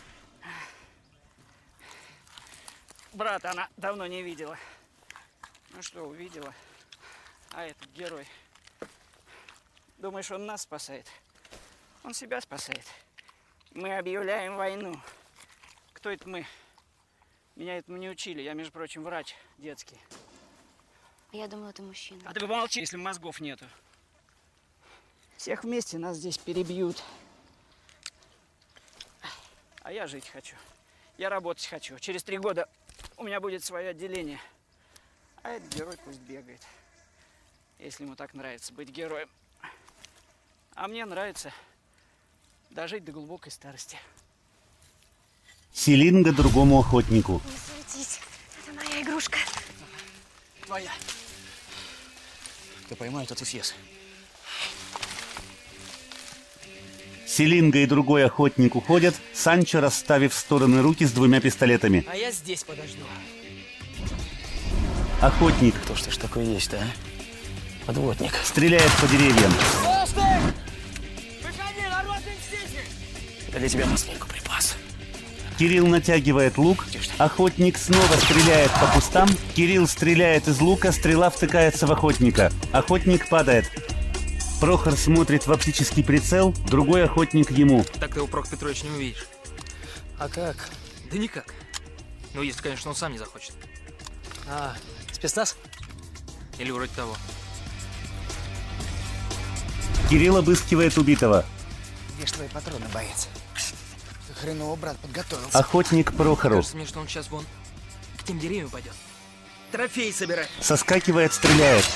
Брата она давно не видела. Ну что, увидела. А этот герой. Думаешь, он нас спасает? Он себя спасает. Мы объявляем войну. Кто это мы? Меня этому не учили. Я, между прочим, врач детский. Я думала, ты мужчина. А ты помолчи, если мозгов нету. Всех вместе нас здесь перебьют. А я жить хочу. Я работать хочу. Через три года у меня будет свое отделение. А этот герой пусть бегает. Если ему так нравится быть героем. А мне нравится дожить до глубокой старости. Селинга другому охотнику. Не суетись, это моя игрушка. Твоя. Кто поймает, тот и съест. Селинга и другой охотник уходят, Санчо расставив в стороны руки с двумя пистолетами. А я здесь подожду. Охотник. Кто ж ты ж такой есть-то, а? Подводник. Стреляет по деревьям. Выходи, народ, мститель! Это для тебя маслинку припас. Кирилл натягивает лук, охотник снова стреляет по кустам, Кирилл стреляет из лука, стрела втыкается в охотника. Охотник падает. Прохор смотрит в оптический прицел, другой охотник ему. Так ты его, Прохор Петрович, не увидишь. А как? Да никак. Ну, если, конечно, он сам не захочет. А, спецназ? Или вроде того. Кирилл обыскивает убитого. Где ж твои патроны, боец? Хреново, брат, подготовился. Охотник к Прохору. Кажется мне, что он сейчас вон к тем деревьям пойдет. Трофей собирай. Соскакивает, стреляет.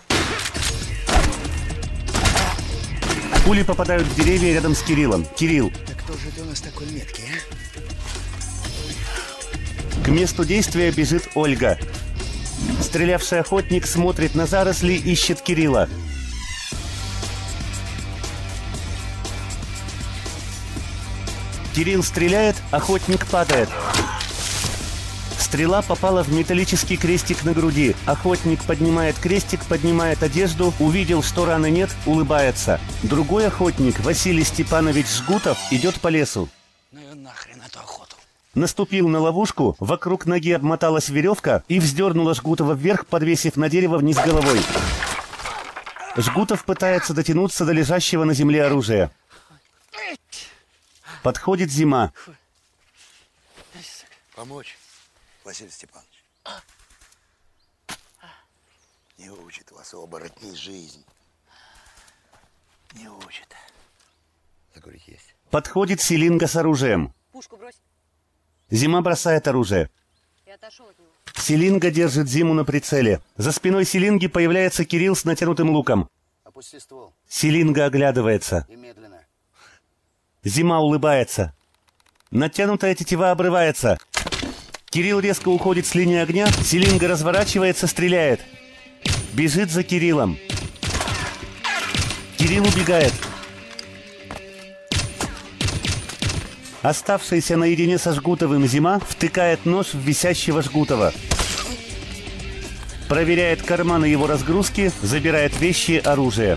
Пули попадают в деревья рядом с Кириллом. Кирилл. Да кто же ты у нас такой меткий, а? К месту действия бежит Ольга. Стрелявший охотник смотрит на заросли, ищет Кирилла. Кирилл стреляет, охотник падает. Стрела попала в металлический крестик на груди. Охотник поднимает крестик, поднимает одежду, увидел, что раны нет, улыбается. Другой охотник, Василий Степанович Жгутов, идет по лесу. Ну и нахрен эту охоту. Наступил на ловушку, вокруг ноги обмоталась веревка и вздернула Жгутова вверх, подвесив на дерево вниз головой. Жгутов пытается дотянуться до лежащего на земле оружия. Подходит Зима. Помочь, Василий Степанович? Не учит вас оборотней жизнь. Не учит. Закурить есть. Подходит Селинга с оружием. Пушку брось. Зима бросает оружие. Я отошел от него. Селинга держит Зиму на прицеле. За спиной Селинги появляется Кирилл с натянутым луком. Опусти ствол. Селинга оглядывается. И медленно. Зима улыбается. Натянутая тетива обрывается. Кирилл резко уходит с линии огня. Селинга разворачивается, стреляет. Бежит за Кириллом. Кирилл убегает. Оставшаяся наедине со Жгутовым Зима втыкает нож в висящего Жгутова. Проверяет карманы его разгрузки, забирает вещи, оружие.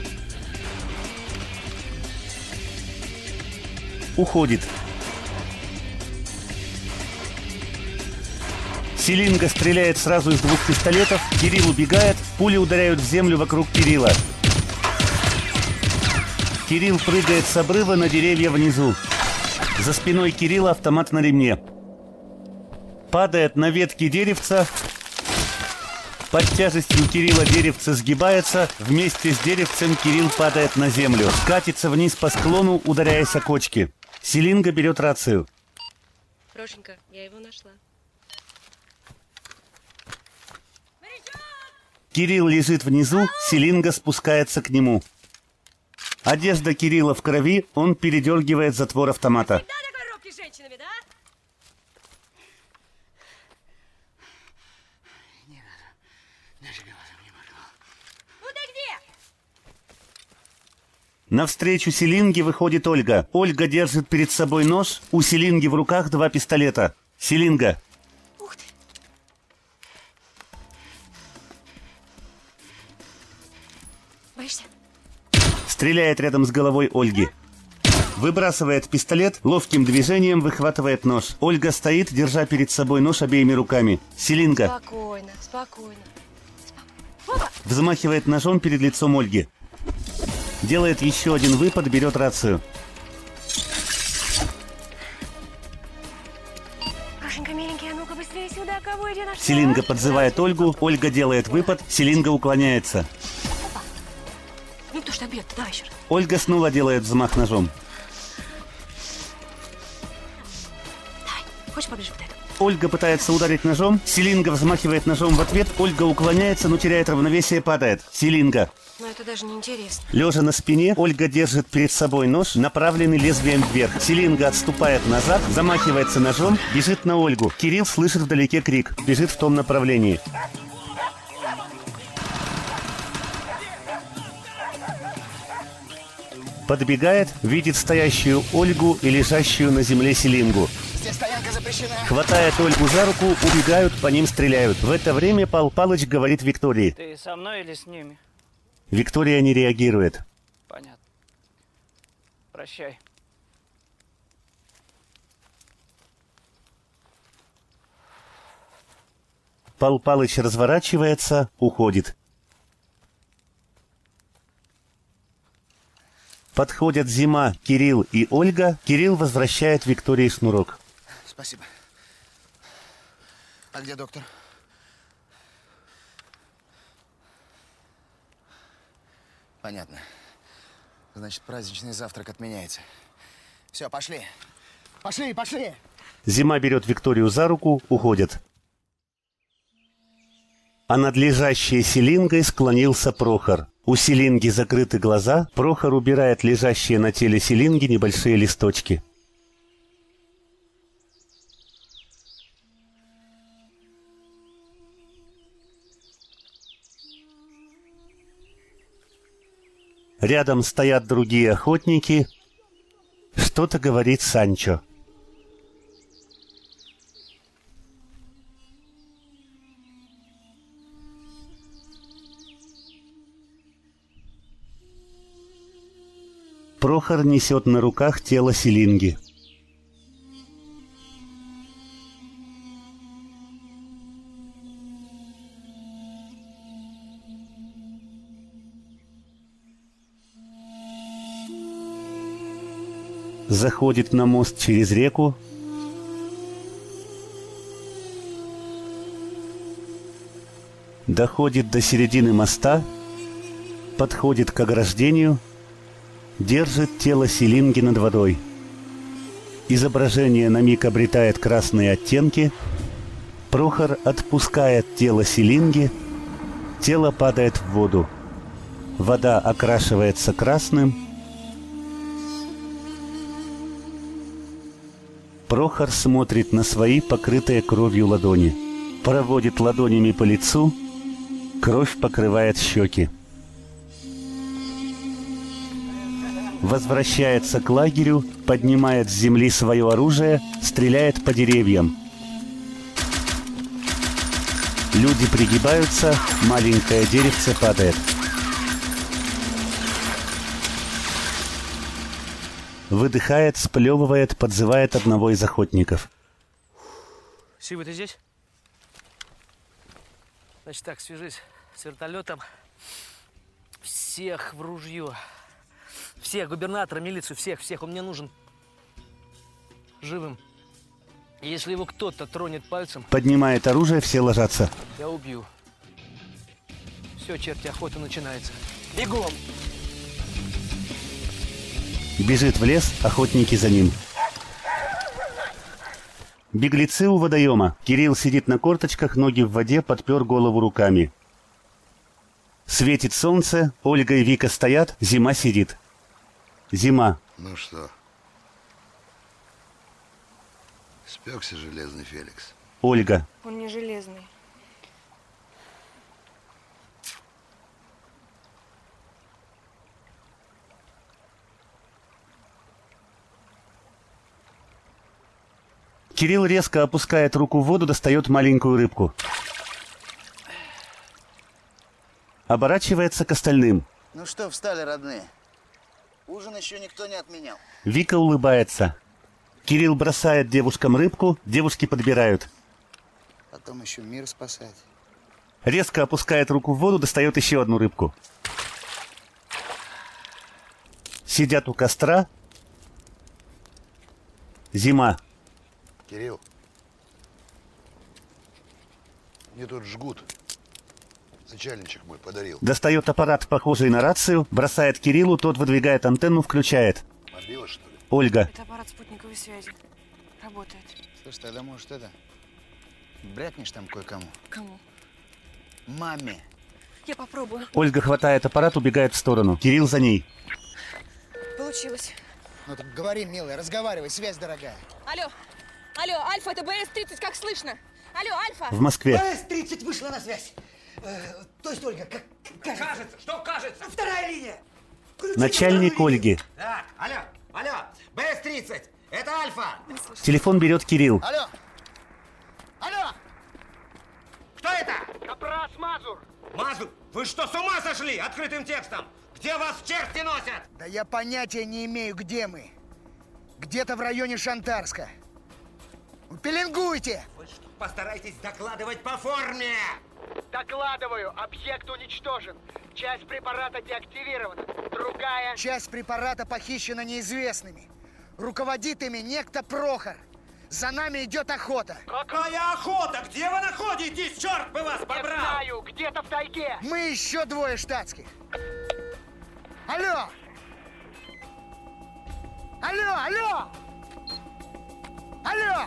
Уходит. Селинга стреляет сразу из двух пистолетов, Кирилл убегает, пули ударяют в землю вокруг Кирилла. Кирилл прыгает с обрыва на деревья внизу. За спиной Кирилла автомат на ремне. Падает на ветки деревца. Под тяжестью Кирилла деревце сгибается. Вместе с деревцем Кирилл падает на землю. Катится вниз по склону, ударяясь о кочки. Селинга берет рацию. Рошенька, я его нашла. Кирилл лежит внизу, Селинга спускается к нему. Одежда Кирилла в крови, он передергивает затвор автомата. Женщинами, да? Не надо. Даже глазом не моргнул. Ну ты где? Навстречу Селинге выходит Ольга. Ольга держит перед собой нож, у Селинги в руках два пистолета. Селинга. Ух ты. Боишься? Стреляет рядом с головой Ольги. Выбрасывает пистолет, ловким движением выхватывает нож. Ольга стоит, держа перед собой нож обеими руками. Селинга. Спокойно, спокойно. Взмахивает ножом перед лицом Ольги. Делает еще один выпад, берет рацию. Рошенька, миленький, а ну-ка быстрее сюда, кого иди наш... Селинга подзывает Ольгу, Ольга делает выпад, Селинга уклоняется. Ну кто ж так бьет-то, давай еще раз. Ольга снова делает взмах ножом. Хочешь поближе подойду? Ольга пытается ударить ножом, Селинга взмахивает ножом в ответ, Ольга уклоняется, но теряет равновесие, падает. Селинга. Но это даже не интересно. Лежа на спине, Ольга держит перед собой нож, направленный лезвием вверх. Селинга отступает назад, замахивается ножом, бежит на Ольгу. Кирилл слышит вдалеке крик, бежит в том направлении. Подбегает, видит стоящую Ольгу и лежащую на земле Селингу. Здесь стоянка запрещена. Хватает Ольгу за руку, убегают, по ним стреляют. В это время Пал Палыч говорит Виктории. Ты со мной или с ними? Виктория не реагирует. Понятно. Прощай. Пал Палыч разворачивается, уходит. Подходят Зима, Кирилл и Ольга. Кирилл возвращает Виктории шнурок. Спасибо. А где доктор? Понятно. Значит, праздничный завтрак отменяется. Все, пошли. Пошли, пошли! Зима берет Викторию за руку, уходят. А над лежащей Селингой склонился Прохор. У Селинги закрыты глаза, Прохор убирает лежащие на теле Селинги небольшие листочки. Рядом стоят другие охотники. Что-то говорит Санчо. Прохор несет на руках тело Селинги. Заходит на мост через реку. Доходит до середины моста. Подходит к ограждению. Держит тело Селинги над водой. Изображение на миг обретает красные оттенки. Прохор отпускает тело Селинги. Тело падает в воду. Вода окрашивается красным. Прохор смотрит на свои покрытые кровью ладони. Проводит ладонями по лицу. Кровь покрывает щеки. Возвращается к лагерю, поднимает с земли свое оружие, стреляет по деревьям. Люди пригибаются, маленькое деревце падает. Выдыхает, сплевывает, подзывает одного из охотников. Сивый, ты здесь? Значит так, свяжись с вертолетом. Всех в ружье. Всех, губернатора, милицию, всех, всех. Он мне нужен живым. И если его кто-то тронет пальцем... Поднимает оружие, все ложатся. Я убью. Все, черти, охота начинается. Бегом! Бежит в лес, охотники за ним. Беглецы у водоема. Кирилл сидит на корточках, ноги в воде, подпер голову руками. Светит солнце, Ольга и Вика стоят, Зима сидит. Зима. Ну что? Спекся железный Феликс. Ольга. Он не железный. Кирилл резко опускает руку в воду, достает маленькую рыбку. Оборачивается к остальным. Ну что, встали, родные? Ужин еще никто не отменял. Вика улыбается. Кирилл бросает девушкам рыбку, девушки подбирают. Потом еще мир спасать. Резко опускает руку в воду, достает еще одну рыбку. Сидят у костра. Зима. Кирилл, мне тут жгут. Начальничек мой подарил. Достает аппарат, похожий на рацию, бросает Кириллу, тот выдвигает антенну, включает. Мобила, что ли? Ольга. Это аппарат спутниковой связи. Работает. Слушай, тогда может это... Брякнешь там кое-кому? Кому? Маме. Я попробую. Ольга хватает аппарат, убегает в сторону. Кирилл за ней. Получилось. Ну так говори, милая, разговаривай, связь дорогая. Алло, алло, Альфа, это Бэ Эс тридцать, как слышно? Алло, Альфа. В Москве. Бэ Эс тридцать вышла на связь. Э, то есть, Ольга, как кажется. Кажется, что кажется? Вторая линия. Включи Начальник Ольги. Так, алло, алло, Бэ Эс тридцать, это Альфа. Телефон берет Кирилл. Алло, алло. Кто это? Капрас Мазур. Мазур, вы что, с ума сошли? Открытым текстом. Где вас черти носят? Да я понятия не имею, где мы. Где-то в районе Шантарска. Пеленгуйте! Вы что, постарайтесь докладывать по форме. Докладываю, объект уничтожен. Часть препарата деактивирована. Другая... Часть препарата похищена неизвестными. Руководит ими некто Прохор. За нами идет охота. Какая охота? Где вы находитесь? Черт бы вас побрал! Не знаю, где-то в тайге. Мы еще двое штатских. Алло! Алло, алло! Алло!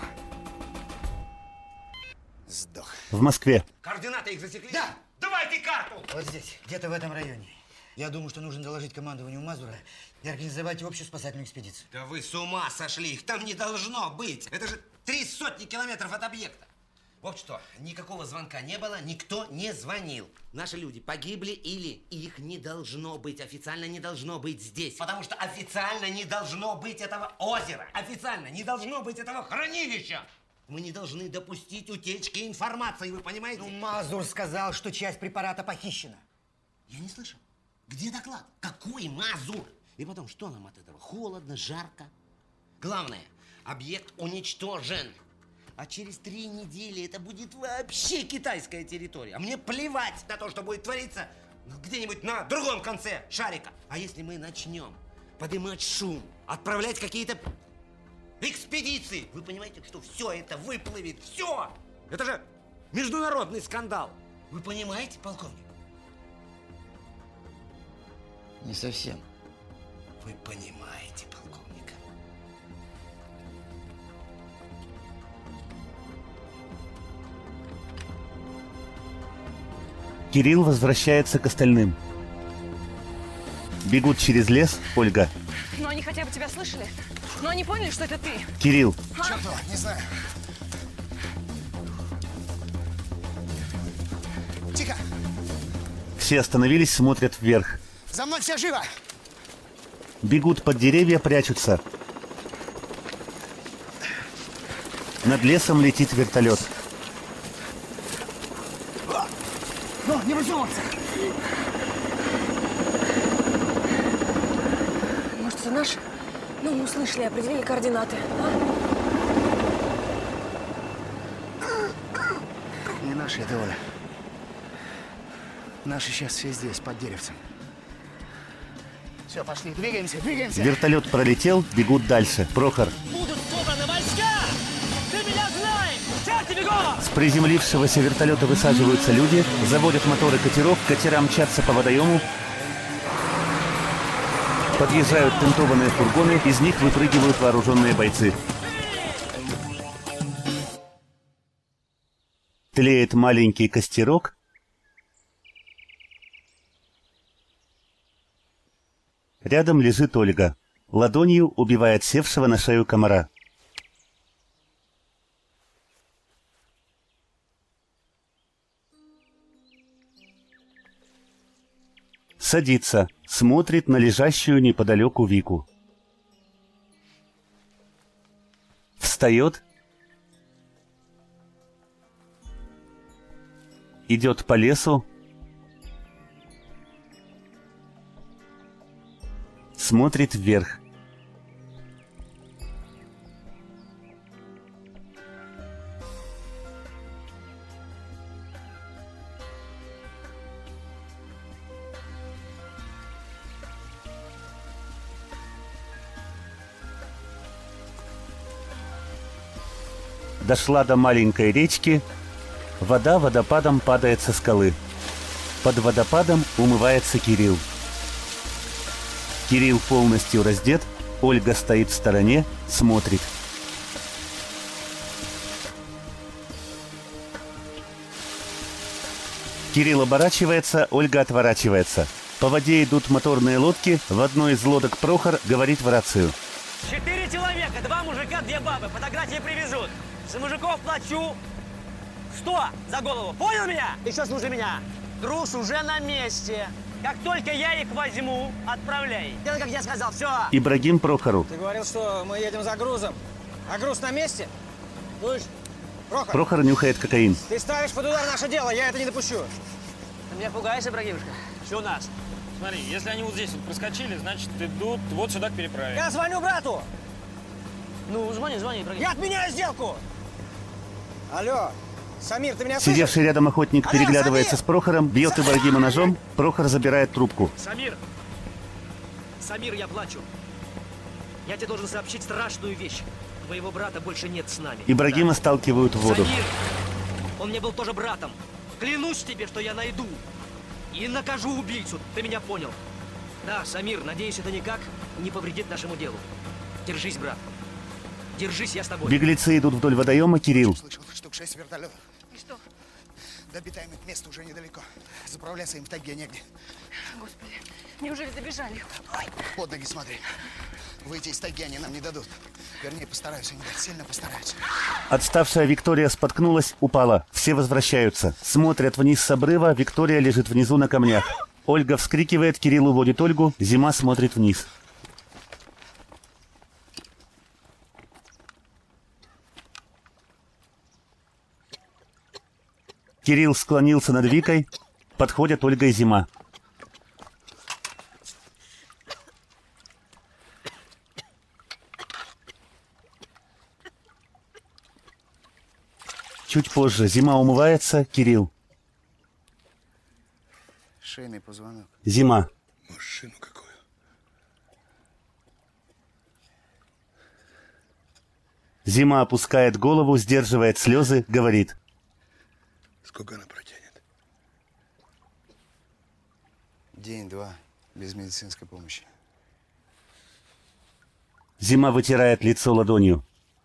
Сдох. В Москве. Координаты их засекли? Да! Давайте карту! Вот здесь, где-то в этом районе. Я думаю, что нужно доложить командованию Мазура и организовать общую спасательную экспедицию. Да вы с ума сошли! Их там не должно быть! Это же три сотни километров от объекта! Вот что, никакого звонка не было, никто не звонил. Наши люди погибли или их не должно быть, официально не должно быть здесь. Потому что официально не должно быть этого озера. Официально не должно быть этого хранилища. Мы не должны допустить утечки информации, вы понимаете? Ну, Мазур сказал, что часть препарата похищена. Я не слышал. Где доклад? Какой Мазур? И потом, что нам от этого? Холодно, жарко. Главное, объект уничтожен. А через три недели это будет вообще китайская территория. А мне плевать на то, что будет твориться где-нибудь на другом конце шарика. А если мы начнем поднимать шум, отправлять какие-то экспедиции, вы понимаете, что все это выплывет? Все! Это же международный скандал. Вы понимаете, полковник? Не совсем. Вы понимаете, полковник. Кирилл возвращается к остальным. Бегут через лес, Ольга. Ну они хотя бы тебя слышали? Ну они поняли, что это ты? Кирилл. Черт, не знаю. Тихо! Все остановились, смотрят вверх. За мной все живо! Бегут под деревья, прячутся. Над лесом летит вертолет. Ну, не высовываться! Может, это наш? Ну, услышали определение координаты. А? Не наши это, Оля. Наши сейчас все здесь, под деревцем. Все, пошли, двигаемся, двигаемся. Вертолет пролетел, бегут дальше. Прохор. Будут собраны войска! Ты меня знаешь! Сядьте бегом! С приземлившегося вертолета высаживаются люди, заводят моторы катеров, катера мчатся по водоему. Подъезжают тентованные фургоны, из них выпрыгивают вооруженные бойцы. Тлеет маленький костерок. Рядом лежит Ольга. Ладонью убивает севшего на шею комара. Садится, смотрит на лежащую неподалеку Вику. Встает. Идет по лесу. Смотрит вверх. Дошла до маленькой речки. Вода водопадом падает со скалы. Под водопадом умывается Кирилл. Кирилл полностью раздет. Ольга стоит в стороне, смотрит. Кирилл оборачивается, Ольга отворачивается. По воде идут моторные лодки. В одной из лодок Прохор говорит в рацию. Четыре человека, два мужика, две бабы. Фотографии привезут. За мужиков плачу сто за голову. Понял меня? Еще слушай меня. Груз уже на месте. Как только я их возьму, отправляй. Делай, как я сказал, все. Ибрагим Прохору. Ты говорил, что мы едем за грузом. А груз на месте? Слышь, Прохор. Прохор нюхает кокаин. Ты ставишь под удар наше дело, я это не допущу. Ты меня пугаешь, Ибрагимушка? Все у нас. Смотри, если они вот здесь вот проскочили, значит, идут вот сюда к переправе. Я звоню брату. Ну, звони, звони, Ибрагим. Я отменяю сделку. Алло, Самир, ты меня слышишь? Сидевший рядом охотник Алло, переглядывается Самир! с Прохором, бьет Ибрагима ножом. Прохор забирает трубку. Самир! Самир, я плачу. Я тебе должен сообщить страшную вещь. Твоего брата больше нет с нами. Ибрагима Да. сталкивают в воду. Самир! Он мне был тоже братом. Клянусь тебе, что я найду и накажу убийцу. Ты меня понял? Да, Самир, надеюсь, это никак не повредит нашему делу. Держись, брат. Держись, я с тобой. Беглецы идут вдоль водоема. Кирилл. Слышал, штук шесть вертолетов. И что? До обитаемых мест уже недалеко. Заправляться им в тайге негде. Господи, неужели добежали? Ой, под ноги смотри. Выйти из тайги они нам не дадут. Вернее, постараются, они сильно постараются. Отставшая Виктория споткнулась, упала. Все возвращаются. Смотрят вниз с обрыва. Виктория лежит внизу на камнях. Ольга вскрикивает, Кирилл уводит Ольгу. Зима смотрит вниз. Кирилл склонился над Викой. Подходят Ольга и Зима. Чуть позже Зима умывается, Кирилл. Шейный позвонок. Зима. Машину какую? Зима опускает голову, сдерживает слезы, говорит. Сколько она протянет? День-два, без медицинской помощи. Зима вытирает лицо ладонью.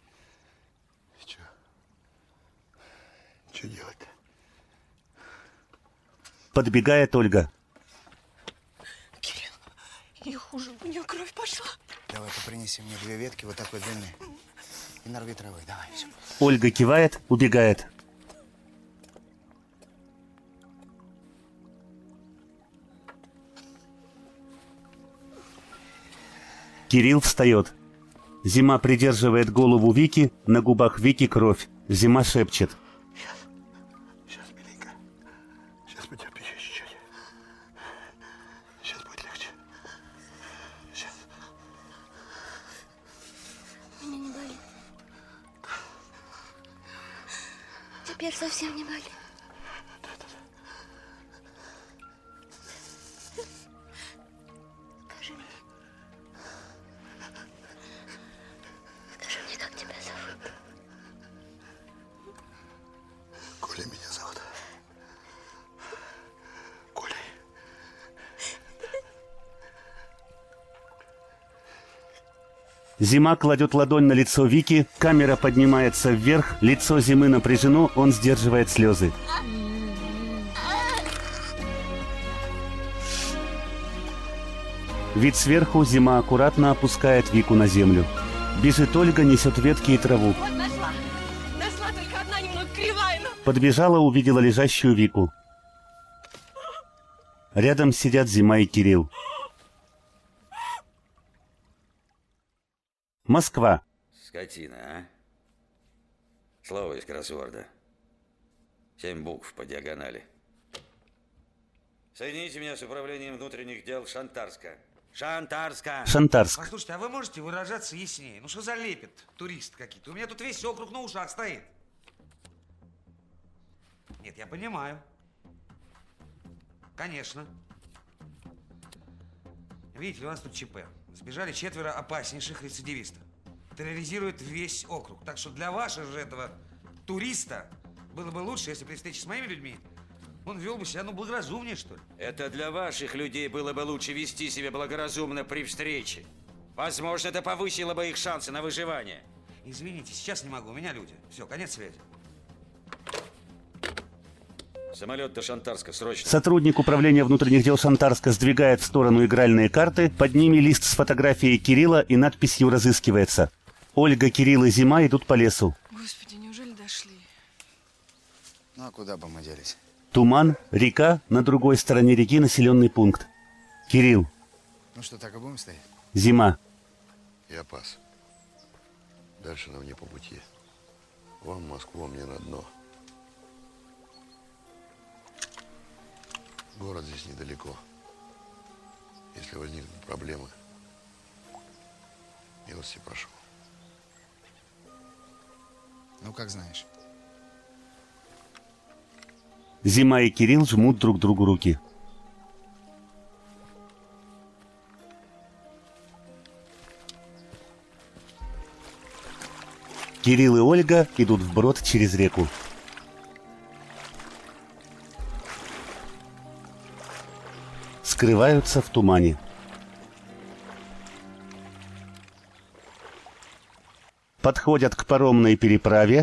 Что делать-то? Подбегает Ольга. Кирилл, ей хуже, у нее кровь пошла. Давай-ка принеси мне две ветки вот такой длины. И нарви травы, давай. Все. Ольга кивает, убегает. Кирилл встает. Зима придерживает голову Вики, на губах Вики кровь. Зима шепчет. Сейчас, миленько. Сейчас потерпи еще чуть-чуть. Сейчас будет легче. Сейчас. Меня не болит. Теперь совсем не болит. Скажи мне. Скажи мне, как тебя зовут? Коля меня зовут. Коля. Зима кладет ладонь на лицо Вики, камера поднимается вверх, лицо Зимы напряжено, он сдерживает слезы. Вид сверху, Зима аккуратно опускает Вику на землю. Бежит Ольга, несет ветки и траву. Вот нашла. Нашла, только одна немного кривая, но... Подбежала, увидела лежащую Вику. Рядом сидят Зима и Кирилл. Москва. Скотина, а? Слово из кроссворда. Семь букв по диагонали. Соедините меня с управлением внутренних дел Шантарска. Шантарска! Шантарск. Послушайте, а вы можете выражаться яснее? Ну что за лепет, туристы какие-то? У меня тут весь округ на ушах стоит. Нет, я понимаю. Конечно. Видите ли, у нас тут ЧП. Сбежали четверо опаснейших рецидивистов. Терроризируют весь округ. Так что для вашего же этого туриста было бы лучше, если при встрече с моими людьми он вел бы себя, ну, благоразумнее, что ли. Это для ваших людей было бы лучше вести себя благоразумно при встрече. Возможно, это повысило бы их шансы на выживание. Извините, сейчас не могу, у меня люди. Все, конец связи. Самолет до Шантарска, срочно. Сотрудник управления внутренних дел Шантарска сдвигает в сторону игральные карты, под ними лист с фотографией Кирилла и надписью «Разыскивается». Ольга, Кирилл и Зима идут по лесу. Господи, неужели дошли? Ну а куда бы мы делись? Туман, река, на другой стороне реки населенный пункт. Кирилл. Ну что, так и будем стоять? Зима. Я пас. Дальше нам не по пути. Вам в Москву, а мне на дно. Город здесь недалеко. Если возникнут проблемы, милости прошу. Ну, как знаешь. Зима и Кирилл жмут друг другу руки. Кирилл и Ольга идут вброд через реку. Скрываются в тумане. Подходят к паромной переправе.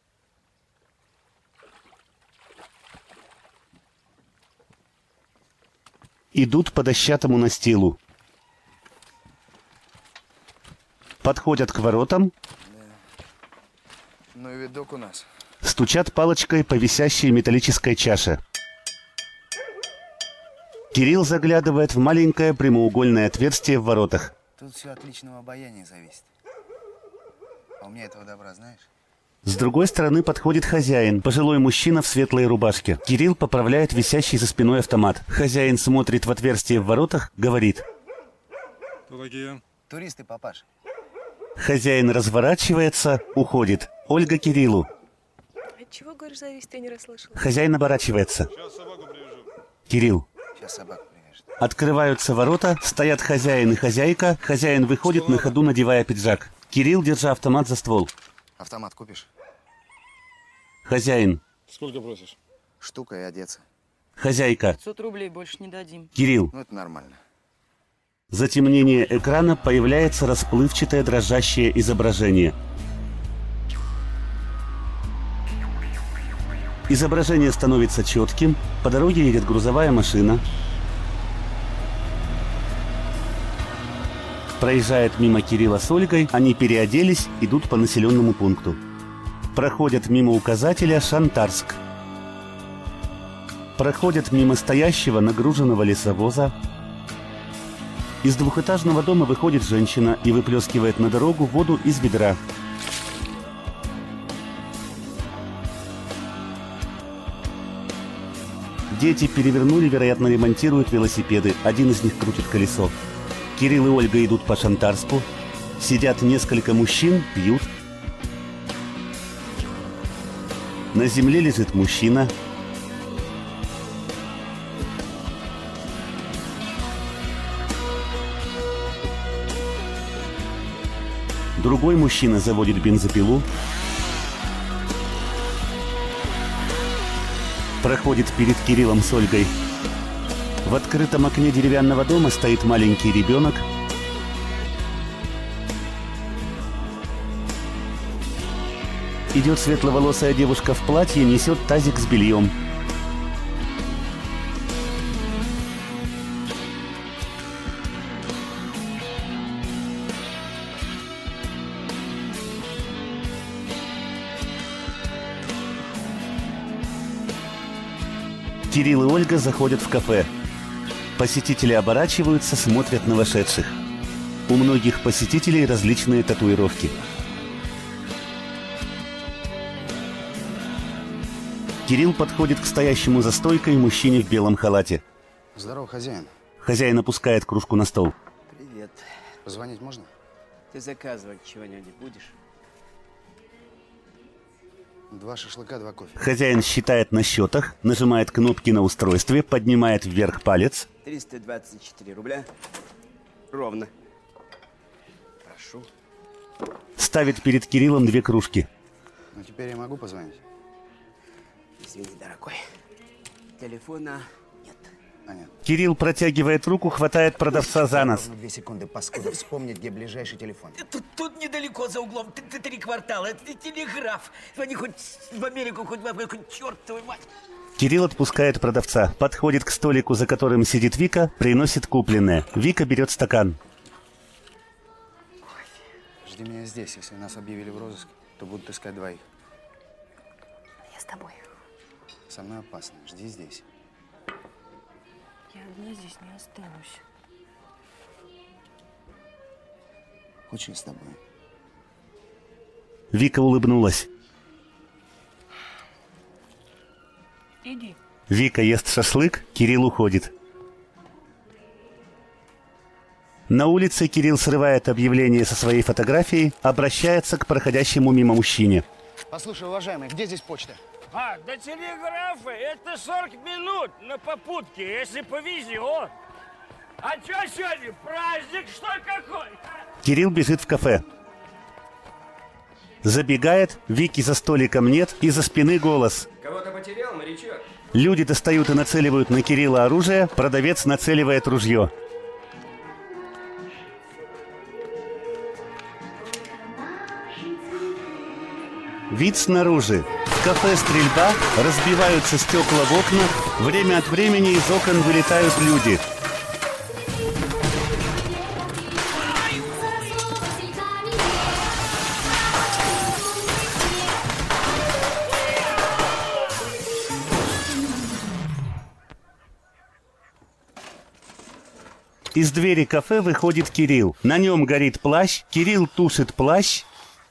Идут по дощатому настилу. Подходят к воротам. Ну и видок у нас. Стучат палочкой по висящей металлической чаше. Кирилл заглядывает в маленькое прямоугольное отверстие в воротах. Тут все от личного обаяния зависит. А у меня этого добра знаешь? С другой стороны подходит хозяин, пожилой мужчина в светлой рубашке. Кирилл поправляет висящий за спиной автомат. Хозяин смотрит в отверстие в воротах, говорит. Какие? Туристы, папаш. Хозяин разворачивается, уходит. Ольга Кириллу. От чего, говоришь, зависит, я не расслышала. Хозяин оборачивается. Кирилл. Сейчас собаку привяжет. Открываются ворота, стоят хозяин и хозяйка. Хозяин выходит на ходу, надевая пиджак. Кирилл, держа автомат за ствол. Автомат купишь? Хозяин. Сколько просишь? Штука и одеться. Хозяйка. пятьсот рублей больше не дадим. Кирилл. Ну это нормально. Затемнение экрана, появляется расплывчатое дрожащее изображение. Изображение становится четким. По дороге едет грузовая машина. Проезжает мимо Кирилла с Ольгой, они переоделись, идут по населенному пункту. Проходят мимо указателя «Шантарск». Проходят мимо стоящего нагруженного лесовоза. Из двухэтажного дома выходит женщина и выплескивает на дорогу воду из ведра. Дети перевернули, вероятно, ремонтируют велосипеды. Один из них крутит колесо. Кирилл и Ольга идут по Шантарску. Сидят несколько мужчин, пьют. На земле лежит мужчина. Другой мужчина заводит бензопилу. Проходит перед Кириллом с Ольгой. В открытом окне деревянного дома стоит маленький ребенок. Идет светловолосая девушка в платье, несет тазик с бельем. Кирилл и Ольга заходят в кафе. Посетители оборачиваются, смотрят на вошедших. У многих посетителей различные татуировки. Кирилл подходит к стоящему за стойкой мужчине в белом халате. Здорово, хозяин. Хозяин опускает кружку на стол. Привет. Позвонить можно? Ты заказывать чего-нибудь будешь? Два шашлыка, два кофе. Хозяин считает на счетах, нажимает кнопки на устройстве, поднимает вверх палец. триста двадцать четыре рубля. Ровно. Прошу. Ставит перед Кириллом две кружки. Ну, теперь я могу позвонить? Извини, дорогой. Телефона нет. А, нет. Кирилл протягивает руку, хватает продавца за нос. Две секунды, паскуда, вспомни, где ближайший телефон. Тут, тут недалеко, за углом, т- т- три квартала. Это телеграф. Звони хоть в Америку, хоть в Африку, хоть черт твою мать. Кирилл отпускает продавца, подходит к столику, за которым сидит Вика, приносит купленное. Вика берет стакан. Жди меня здесь. Если нас объявили в розыск, то будут искать двоих. Я с тобой. Со мной опасно. Жди здесь. Я одна здесь не останусь. Хочешь, я с тобой? Вика улыбнулась. Иди. Вика ест шашлык, Кирилл уходит. На улице Кирилл срывает объявление со своей фотографией, обращается к проходящему мимо мужчине. Послушай, уважаемый, где здесь почта? А, до телеграфа это сорок минут на попутке, если повезет. А что сегодня, праздник что какой? Кирилл бежит в кафе. Забегает, Вики за столиком нет, из-за спины голос. Кого-то потерял, морячок? Люди достают и нацеливают на Кирилла оружие, продавец нацеливает ружье. Вид снаружи. В кафе стрельба, разбиваются стекла в окна, время от времени из окон вылетают люди. Из двери кафе выходит Кирилл. На нем горит плащ, Кирилл тушит плащ.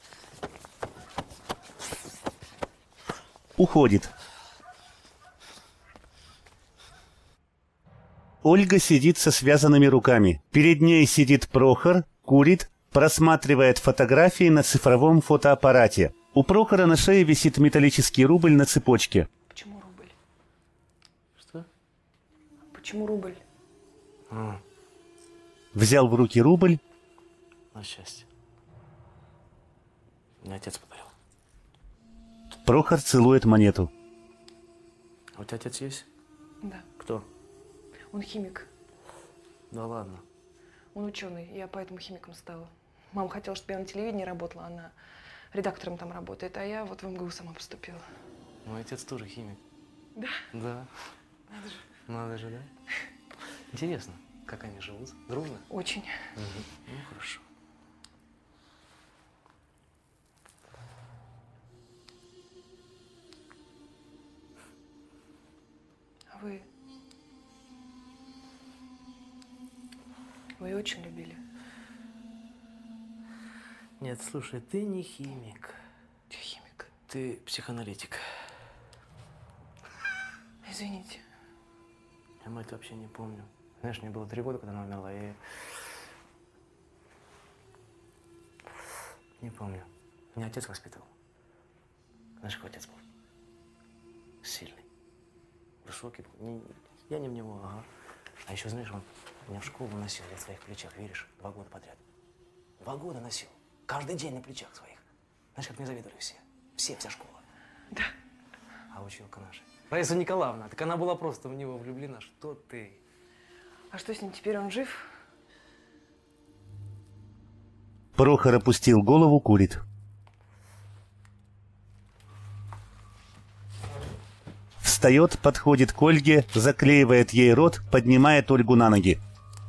Уходит. Ольга сидит со связанными руками. Перед ней сидит Прохор, курит, просматривает фотографии на цифровом фотоаппарате. У Прохора на шее висит металлический рубль на цепочке. Почему рубль? Что? Почему рубль? А, Взял в руки рубль. на счастье. Мне отец подарил. Прохор целует монету. А у тебя отец есть? Да. Кто? Он химик. Да ладно. Он ученый. Я поэтому химиком стала. Мама хотела, чтобы я на телевидении работала, она редактором там работает, а я вот в эм гэ у сама поступила. Мой отец тоже химик. Да? Да. Надо же. Надо же, да? Интересно, как они живут? Дружно? Очень. Угу. Ну, хорошо. А вы Вы очень любили. Нет, слушай, ты не химик. Че химик? Ты психоаналитик. Извините. Я мать вообще не помню. Знаешь, мне было три года, когда она умерла, и... Не помню. Меня отец воспитывал. Знаешь, какой отец был? Сильный. Высокий был. Не, я не в него, ага. А еще, знаешь, он меня в школу носил, я в своих плечах, веришь? Два года подряд. Два года носил. Каждый день на плечах своих. Знаешь, как мне завидовали все. Все, вся школа. Да. А училка наша. Раиса Николаевна, так она была просто в него влюблена. Что ты? А что с ним теперь? Он жив? Прохор опустил голову, курит. Встает, подходит к Ольге, заклеивает ей рот, поднимает Ольгу на ноги.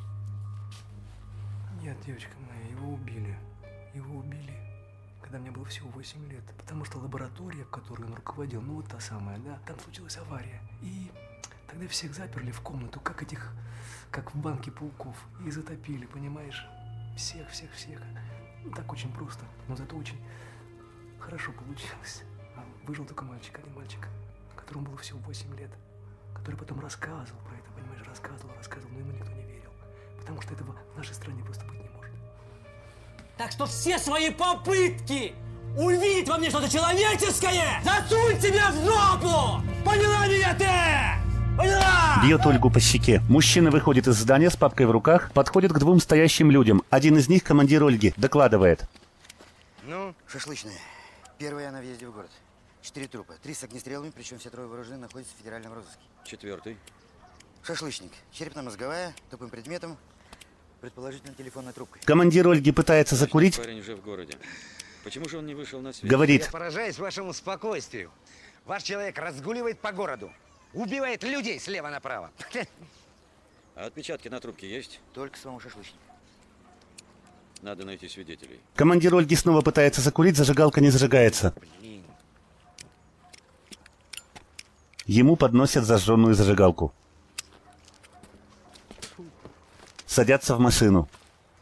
Нет, девочка моя, его убили. Его убили, когда мне было всего восемь лет. Потому что лаборатория, в которой он руководил, ну вот та самая, да, там случилась авария. И тогда всех заперли в комнату, как этих, как в банке пауков. И затопили, понимаешь? Всех, всех, всех. Ну, так очень просто, но зато очень хорошо получилось. А выжил только мальчик, один мальчик, которому было всего восемь лет, который потом рассказывал про это, понимаешь, рассказывал, рассказывал, но ему никто не верил. Потому что этого в нашей стране просто быть не может. Так что все свои попытки увидеть во мне что-то человеческое засунь себя в жопу! Поняла меня ты? Поняла? Бьет Ольгу по щеке. Мужчина выходит из здания с папкой в руках, подходит к двум стоящим людям. Один из них, командир Ольги, докладывает. Ну, шашлычная. Первая на въезде в город. Четыре трупа. Три с огнестрелами, причем все трое вооружены, находятся в федеральном розыске. Четвертый. Шашлычник. Черепно-мозговая, тупым предметом, предположительно телефонной трубкой. Командир Ольги пытается закурить. Парень уже в городе. Почему же он не вышел на связь? Говорит. Я поражаюсь вашему спокойствию. Ваш человек разгуливает по городу. Убивает людей слева направо. А отпечатки на трубке есть? Только самому шашлычнику. Надо найти свидетелей. Командир Ольги снова пытается закурить, зажигалка не зажигается. Ему подносят зажженную зажигалку. Садятся в машину.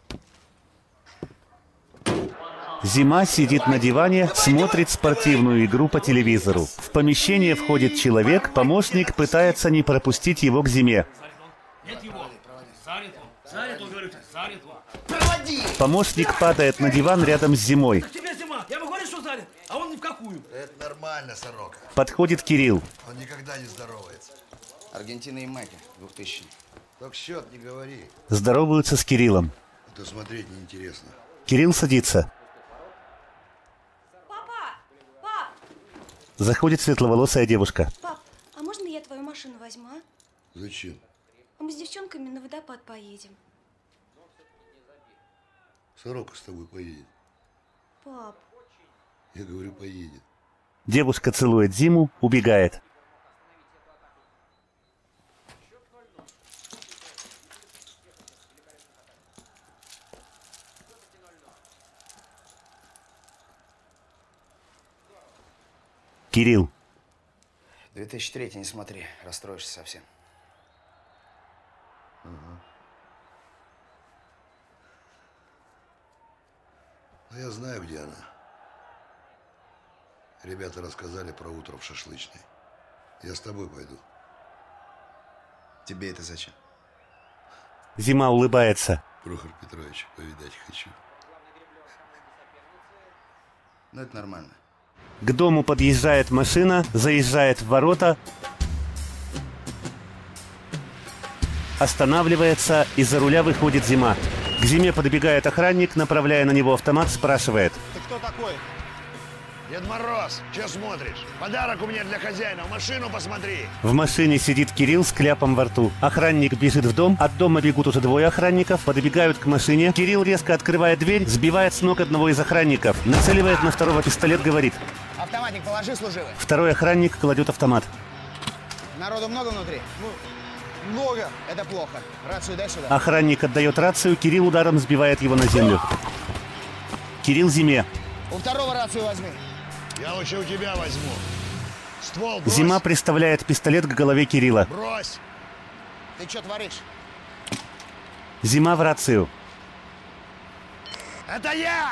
Зима сидит на диване, смотрит спортивную игру по телевизору. В помещение входит человек, помощник пытается не пропустить его к Зиме. Нет его. Занят он. Занят он, говорю, занят он. Проводи! Помощник падает на диван рядом с Зимой. Так тебе Зима. Я могу говорить, что занят, а он ни в какую. Это нормально, Сорока. Подходит Кирилл. Он никогда не здоровается. Аргентина и Майка, двухтысячный. Только счет не говори. Здороваются с Кириллом. Это смотреть неинтересно. Кирилл садится. Заходит светловолосая девушка. Пап, а можно я твою машину возьму, а? Зачем? А мы с девчонками на водопад поедем. Сорока с тобой поедет. Пап. Я говорю, поедет. Девушка целует Зиму, убегает. Кирилл. две тысячи третий не смотри, расстроишься совсем. Угу. А я знаю, где она. Ребята рассказали про утро в шашлычной. Я с тобой пойду. Тебе это зачем? Зима улыбается. Прохор Петрович повидать хочу. Ну, это нормально. К дому подъезжает машина, заезжает в ворота, останавливается, из-за руля выходит Зима. К Зиме подбегает охранник, направляя на него автомат, спрашивает. Ты кто такой? Дед Мороз, что смотришь? Подарок у меня для хозяина, в машину посмотри. В машине сидит Кирилл с кляпом во рту. Охранник бежит в дом, от дома бегут уже двое охранников, подбегают к машине. Кирилл резко открывает дверь, сбивает с ног одного из охранников, нацеливает на второго пистолет, говорит. Автоматик положи, служивый. Второй охранник кладет автомат. Народу много внутри? Ну, много. Это плохо. Рацию дай сюда. Охранник отдает рацию, Кирилл ударом сбивает его на землю. Кирилл Зиме. У второго рацию возьми. Я лучше у тебя возьму. Ствол брось. Зима приставляет пистолет к голове Кирилла. Брось. Ты что творишь? Зима в рацию. Это я!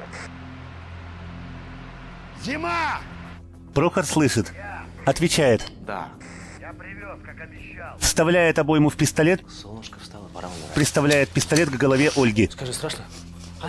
Зима! Прохор слышит. Отвечает. Да. Я привез, как обещал. Вставляет обойму в пистолет. Солнышко встало, пора умирать. Приставляет пистолет к голове Ольги. Скажи, страшно? А?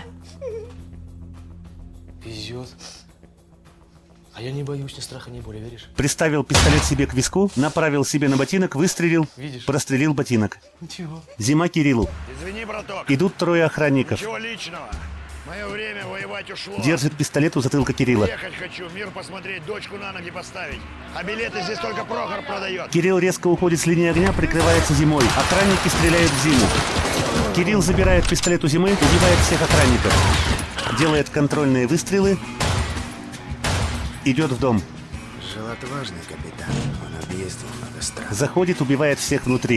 Везет. А я не боюсь ни страха, ни боли, веришь? Приставил пистолет себе к виску, направил себе на ботинок, выстрелил, Видишь? прострелил ботинок. Ничего. Зима Кириллу. Извини, браток. Идут трое охранников. Ничего личного. Мое время воевать ушло. Держит пистолет у затылка Кирилла. Ехать хочу, мир посмотреть, дочку на ноги поставить. А билеты здесь только Прохор продает. Кирилл резко уходит с линии огня, прикрывается Зимой. Охранники стреляют в Зиму. Кирилл забирает пистолет у Зимы, убивает всех охранников. Делает контрольные выстрелы. Идет в дом. Жил отважный капитан. Он объездил много стран. Заходит, убивает всех внутри.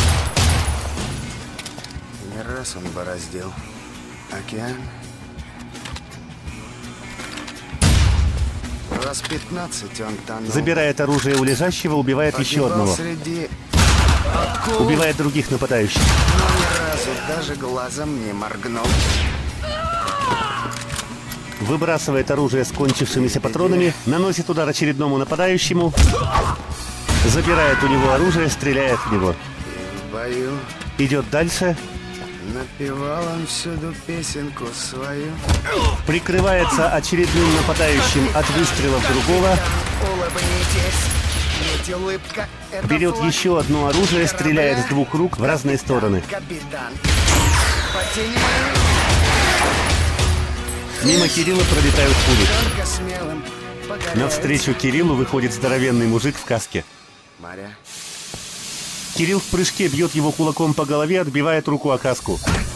Не раз он бороздил океан. Раз пятнадцать он тонул. Забирает оружие у лежащего, убивает еще Погибал одного. Среди... Убивает других нападающих. Но ни разу даже глазом не моргнул. Выбрасывает оружие с кончившимися патронами, наносит удар очередному нападающему, забирает у него оружие, стреляет в него. В бою Идет дальше, напевал он всюду песенку свою. прикрывается очередным нападающим от выстрелов другого, Улыбнитесь, ведь улыбка — это берет флаг. еще одно оружие, стреляет с двух рук в разные стороны. Капитан, по тени моей Мимо Кирилла пролетают пули. только смелым покоряется. Навстречу Кириллу выходит здоровенный мужик в каске. Маря. Кирилл в прыжке бьет его кулаком по голове, отбивает руку о каску.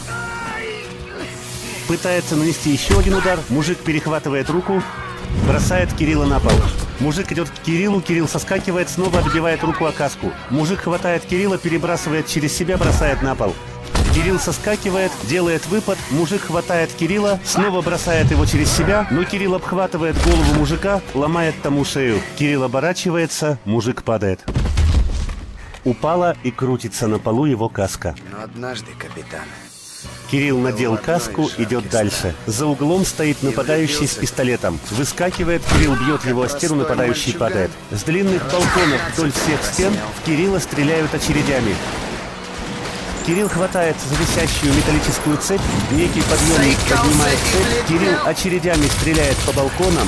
Пытается нанести еще один удар. Мужик перехватывает руку, бросает Кирилла на пол. Мужик идет к Кириллу, Кирилл соскакивает, снова отбивает руку о каску. Мужик хватает Кирилла, перебрасывает через себя, бросает на пол. Кирилл соскакивает, делает выпад, мужик хватает Кирилла, снова бросает его через себя, но Кирилл обхватывает голову мужика, ломает тому шею. Кирилл оборачивается, мужик падает. Упала и крутится на полу его каска. Но однажды, капитан, Кирилл надел каску, идет дальше. За углом стоит нападающий с пистолетом. Выскакивает, Кирилл бьет его о стену, нападающий падает. С длинных балконов вдоль всех стен в Кирилла стреляют очередями. Кирилл хватает за висящую металлическую цепь, некий подъемник поднимает цепь, Кирилл очередями стреляет по балконам.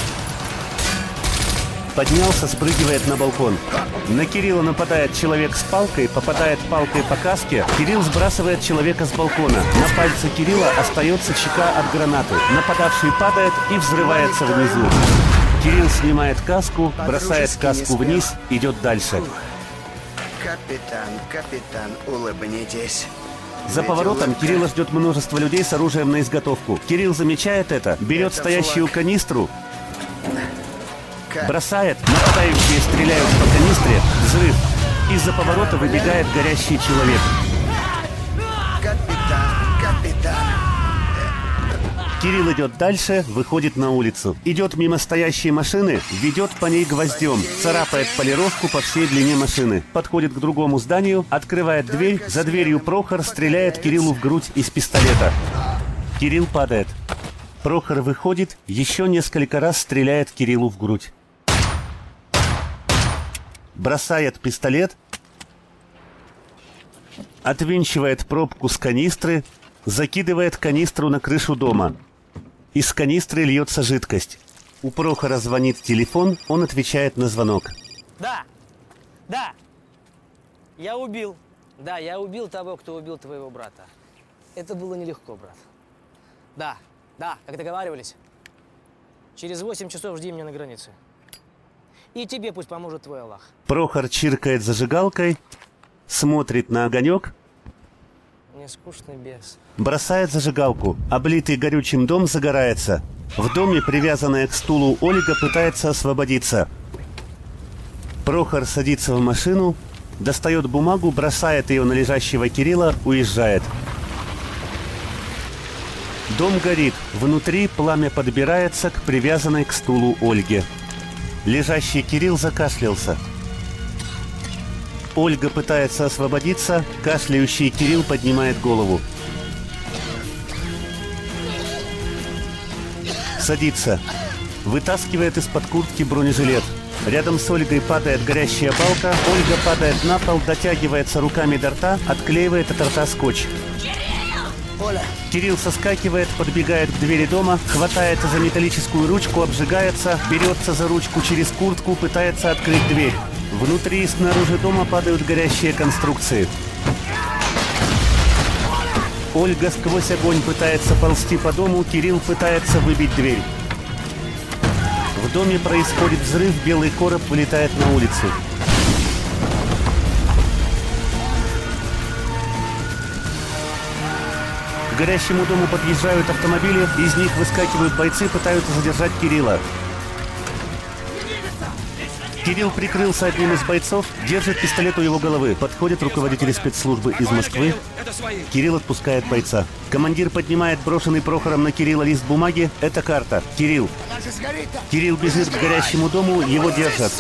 Поднялся, спрыгивает на балкон. На Кирилла нападает человек с палкой, попадает палкой по каске. Кирилл сбрасывает человека с балкона. На пальце Кирилла остается чека от гранаты. Нападавший падает и взрывается внизу. Кирилл снимает каску, бросает каску вниз, идет дальше. капитан, капитан, улыбнитесь. За поворотом Кирилла ждет множество людей с оружием на изготовку. Кирилл замечает это, берет стоящую канистру, бросает, нападающие стреляют по канистре, взрыв. Из-за поворота выбегает горящий человек. Капитан, капитан. Кирилл идет дальше, выходит на улицу. Идет мимо стоящей машины, ведет по ней гвоздем, царапает полировку по всей длине машины. Подходит к другому зданию, открывает дверь, за дверью Прохор стреляет Кириллу в грудь из пистолета. Кирилл падает. Прохор выходит, еще несколько раз стреляет Кириллу в грудь. Бросает пистолет, отвинчивает пробку с канистры, закидывает канистру на крышу дома. Из канистры льется жидкость. У Прохора звонит телефон, он отвечает на звонок. Да, да, я убил. Да, я убил того, кто убил твоего брата. Это было нелегко, брат. Да, да, как договаривались. Через восемь часов жди меня на границе. И тебе пусть поможет твой Аллах. Прохор чиркает зажигалкой, смотрит на огонек, Не скучный бес. бросает зажигалку. Облитый горючим дом загорается. В доме, привязанная к стулу Ольга, пытается освободиться. Прохор садится в машину, достает бумагу, бросает ее на лежащего Кирилла, уезжает. Дом горит. Внутри пламя подбирается к привязанной к стулу Ольге. Лежащий Кирилл закашлялся. Ольга пытается освободиться, кашляющий Кирилл поднимает голову. Садится. Вытаскивает из-под куртки бронежилет. Рядом с Ольгой падает горящая палка. Ольга падает на пол, дотягивается руками до рта, отклеивает от рта скотч. Оля. Кирилл соскакивает, подбегает к двери дома, хватается за металлическую ручку, обжигается, берется за ручку через куртку, пытается открыть дверь. Внутри и снаружи дома падают горящие конструкции. Ольга сквозь огонь пытается ползти по дому, Кирилл пытается выбить дверь. В доме происходит взрыв, белый короб вылетает на улицу. К горящему дому подъезжают автомобили, из них выскакивают бойцы, пытаются задержать Кирилла. Кирилл прикрылся одним из бойцов, держит пистолет у его головы. Подходят руководители спецслужбы из Москвы. Кирилл отпускает бойца. Командир поднимает брошенный Прохором на Кирилла лист бумаги. Это карта. Кирилл. Кирилл бежит к горящему дому, его держат.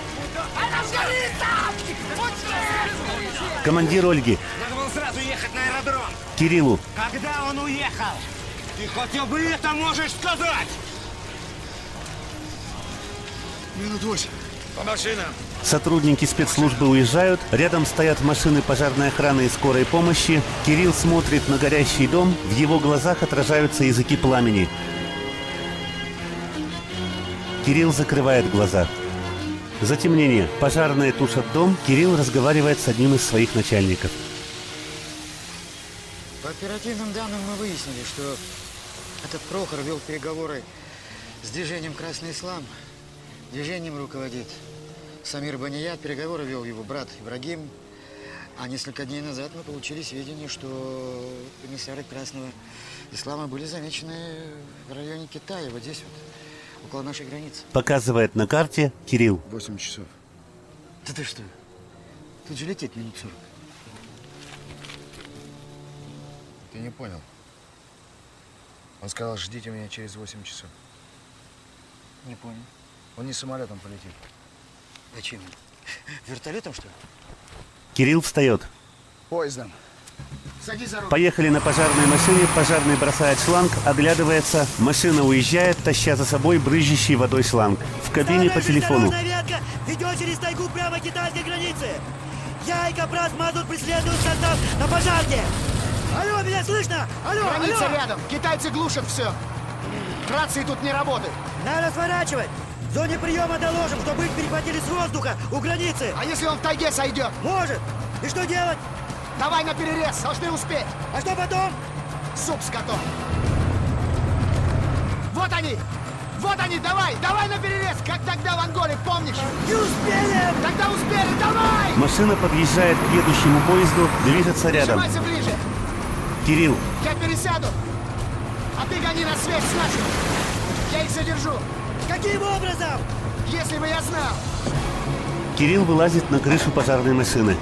Командир Ольги. Надо было сразу ехать на аэродром. Кириллу. Когда он уехал? Ты хотя бы это можешь сказать? Минут восемь. По машинам. Сотрудники спецслужбы уезжают. Рядом стоят машины пожарной охраны и скорой помощи. Кирилл смотрит на горящий дом. В его глазах отражаются языки пламени. Кирилл закрывает глаза. Затемнение. Пожарные тушат дом. Кирилл разговаривает с одним из своих начальников. По оперативным данным мы выяснили, что этот Прохор вел переговоры с движением «Красный ислам». Движением руководит Самир Баният. Переговоры вел его брат Ибрагим. А несколько дней назад мы получили сведения, что эмиссары Красного Ислама были замечены в районе Китая, вот здесь вот, около нашей границы. Показывает на карте Кирилл. Восемь часов. Да ты что? Тут же лететь минут сорок. Ты не понял. Он сказал, ждите меня через восемь часов. Не понял. Он не самолетом полетит. Зачем? Вертолетом, что ли? Кирилл встает. Поездом. Садись за руль. Поехали на пожарной машине. Пожарный бросает шланг, оглядывается. Машина уезжает, таща за собой брызжущий водой шланг. В кабине по телефону. Ветка ведет через тайгу прямо к китайской границе. Я и Капрас Мазур преследуют состав на пожарке. Алло, меня слышно? Алло, Граница алло. рядом. Китайцы глушат все. Рации тут не работают. Надо сворачивать. В зоне приема доложим, чтобы их перехватили с воздуха у границы. А если он в тайге сойдет? Может. И что делать? Давай на перерез, должны успеть. А что потом? Суп с котом. Вот они! Вот они, давай! Давай на перерез, как тогда в Анголе, помнишь? Не успели! Тогда успели, давай! Машина подъезжает к едущему поезду, движется рядом. Нажимайся ближе. Кирилл. Я пересяду. А ты гони на связь с нашими. Я их задержу. Каким образом? Если бы я знал. Кирилл вылазит на крышу пожарной машины.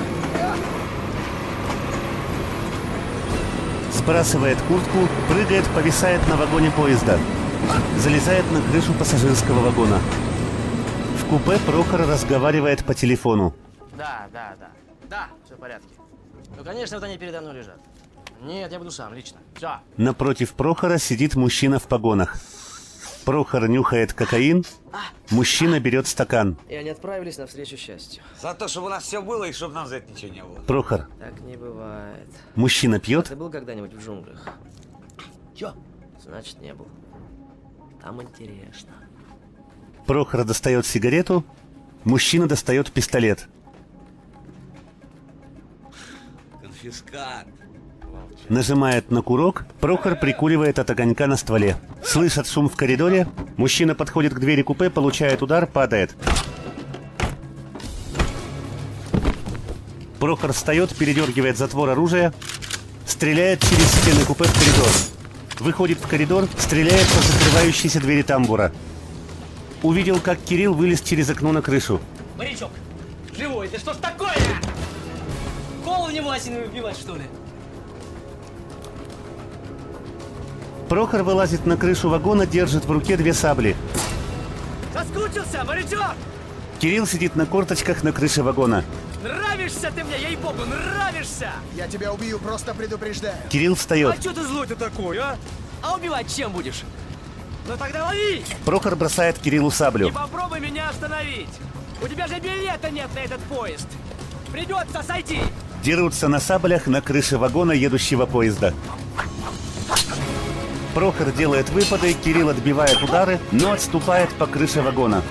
Сбрасывает куртку, прыгает, повисает на вагоне поезда. Залезает на крышу пассажирского вагона. В купе Прохор разговаривает по телефону. Да, да, да. Да, все в порядке. Ну, конечно, вот они передо мной лежат. Нет, я буду сам, лично. Все. Напротив Прохора сидит мужчина в погонах. Прохор нюхает кокаин. Мужчина берет стакан. И они отправились навстречу счастью. За то, чтобы у нас все было и чтобы нам за это ничего не было. Прохор. Так не бывает. Мужчина пьет. Ты был когда-нибудь в джунглях? Чё? Значит, не был. Там интересно. Прохор достает сигарету. Мужчина достает пистолет. Конфискат. Нажимает на курок. Прохор прикуривает от огонька на стволе. Слышат шум в коридоре. Мужчина подходит к двери купе, получает удар, падает. Прохор встает, передергивает затвор оружия. Стреляет через стены купе в коридор. Выходит в коридор, стреляет по закрывающейся двери тамбура. Увидел, как Кирилл вылез через окно на крышу. Морячок, живой, ты что ж такое? Кол в него осиновый вбивать, что ли? Прохор вылазит на крышу вагона, держит в руке две сабли. Соскучился, морячок! Кирилл сидит на корточках на крыше вагона. Нравится! Нравишься ты мне, ей-богу, нравишься! Я тебя убью, просто предупреждаю. Кирилл встает. А что ты злой ты такой, а? А убивать чем будешь? Ну тогда лови! Прохор бросает Кириллу саблю. Не попробуй меня остановить! У тебя же билета нет на этот поезд! Придется сойти! Дерутся на саблях на крыше вагона едущего поезда. Прохор делает выпады, Кирилл отбивает удары, но отступает по крыше вагона.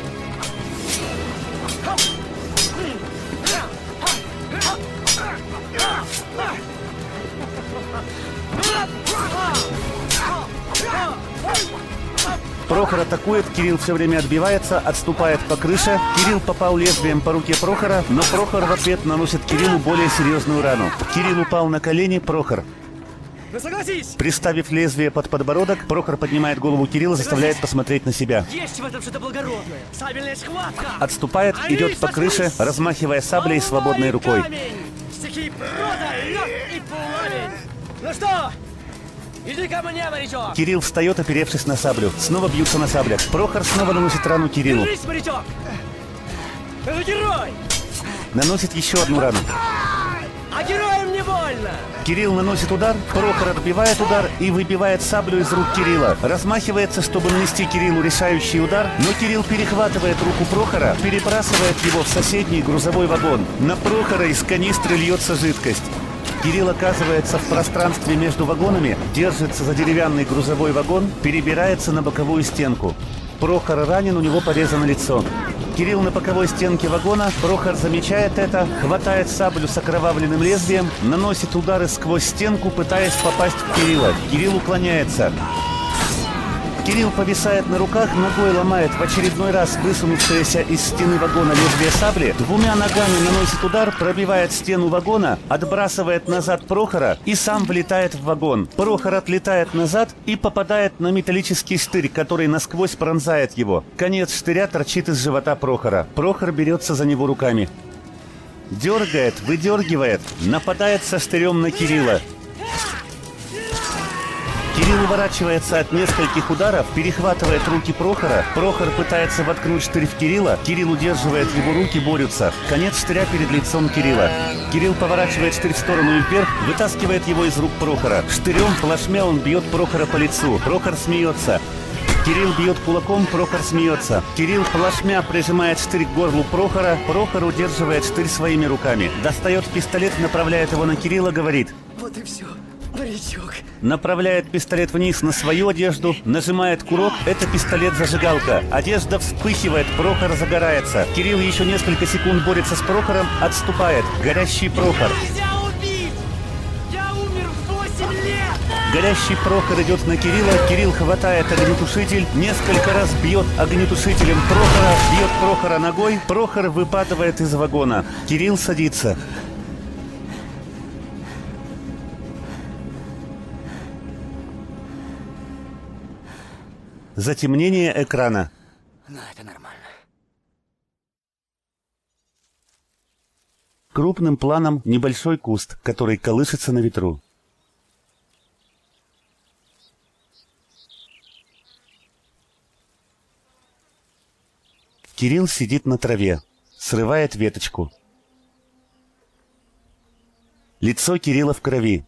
Прохор атакует, Кирилл все время отбивается, отступает по крыше. Кирилл попал лезвием по руке Прохора, но Прохор в ответ наносит Кириллу более серьезную рану. Кирилл упал на колени, Прохор. Ну согласись! Приставив лезвие под подбородок, Прохор поднимает голову Кирилла, заставляет посмотреть на себя. Есть в этом что-то благородное. Сабельная схватка. Отступает, идет по крыше, размахивая саблей свободной рукой. Стихи прода, лед и пламень. Ну что? Иди ко мне, морячок! Кирилл встает, оперевшись на саблю. Снова бьются на саблях. Прохор снова наносит рану Кириллу. Держись, морячок! Ты же герой! Наносит еще одну рану. А героям не больно! Кирилл наносит удар, Прохор отбивает удар и выбивает саблю из рук Кирилла. Размахивается, чтобы нанести Кириллу решающий удар, но Кирилл перехватывает руку Прохора, перебрасывает его в соседний грузовой вагон. На Прохора из канистры льется жидкость. Кирилл оказывается в пространстве между вагонами, держится за деревянный грузовой вагон, перебирается на боковую стенку. Прохор ранен, у него порезано лицо. Кирилл на боковой стенке вагона, Прохор замечает это, хватает саблю с окровавленным лезвием, наносит удары сквозь стенку, пытаясь попасть в Кирилла. Кирилл уклоняется. Кирилл повисает на руках, ногой ломает в очередной раз высунувшееся из стены вагона лезвие сабли, двумя ногами наносит удар, пробивает стену вагона, отбрасывает назад Прохора и сам влетает в вагон. Прохор отлетает назад и попадает на металлический штырь, который насквозь пронзает его. Конец штыря торчит из живота Прохора. Прохор берется за него руками. Дергает, выдергивает, нападает со штырем на Кирилла. Кирилл уворачивается от нескольких ударов, перехватывает руки Прохора. Прохор пытается воткнуть штырь в Кирилла. Кирилл удерживает его руки, борются. Конец штыря перед лицом Кирилла. Кирилл поворачивает штырь в сторону и вверх, вытаскивает его из рук Прохора. Штырем плашмя он бьет Прохора по лицу. Прохор смеется. Кирилл бьет кулаком, Прохор смеется. Кирилл плашмя прижимает штырь к горлу Прохора. Прохор удерживает штырь своими руками. Достает пистолет, направляет его на Кирилла, говорит: Вот и все. Морячок. Направляет пистолет вниз на свою одежду, нажимает курок, это пистолет-зажигалка. Одежда вспыхивает, Прохор загорается. Кирилл еще несколько секунд борется с Прохором, отступает. Горящий Прохор. Нельзя убить! Я умер в восемь лет! Горящий Прохор идет на Кирилла, Кирилл хватает огнетушитель, несколько раз бьет огнетушителем Прохора, бьет Прохора ногой, Прохор выпадывает из вагона. Кирилл садится. Затемнение экрана. Ну, это нормально. Крупным планом небольшой куст, который колышется на ветру. Кирилл сидит на траве, срывает веточку. Лицо Кирилла в крови.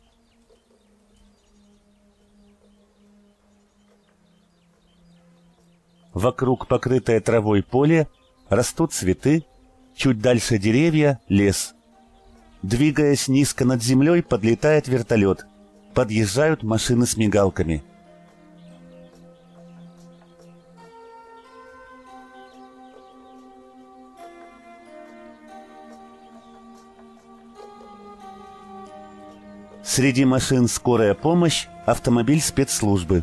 Вокруг покрытое травой поле, растут цветы, чуть дальше деревья, лес. Двигаясь низко над землей, подлетает вертолет. Подъезжают машины с мигалками. Среди машин скорая помощь, автомобиль спецслужбы.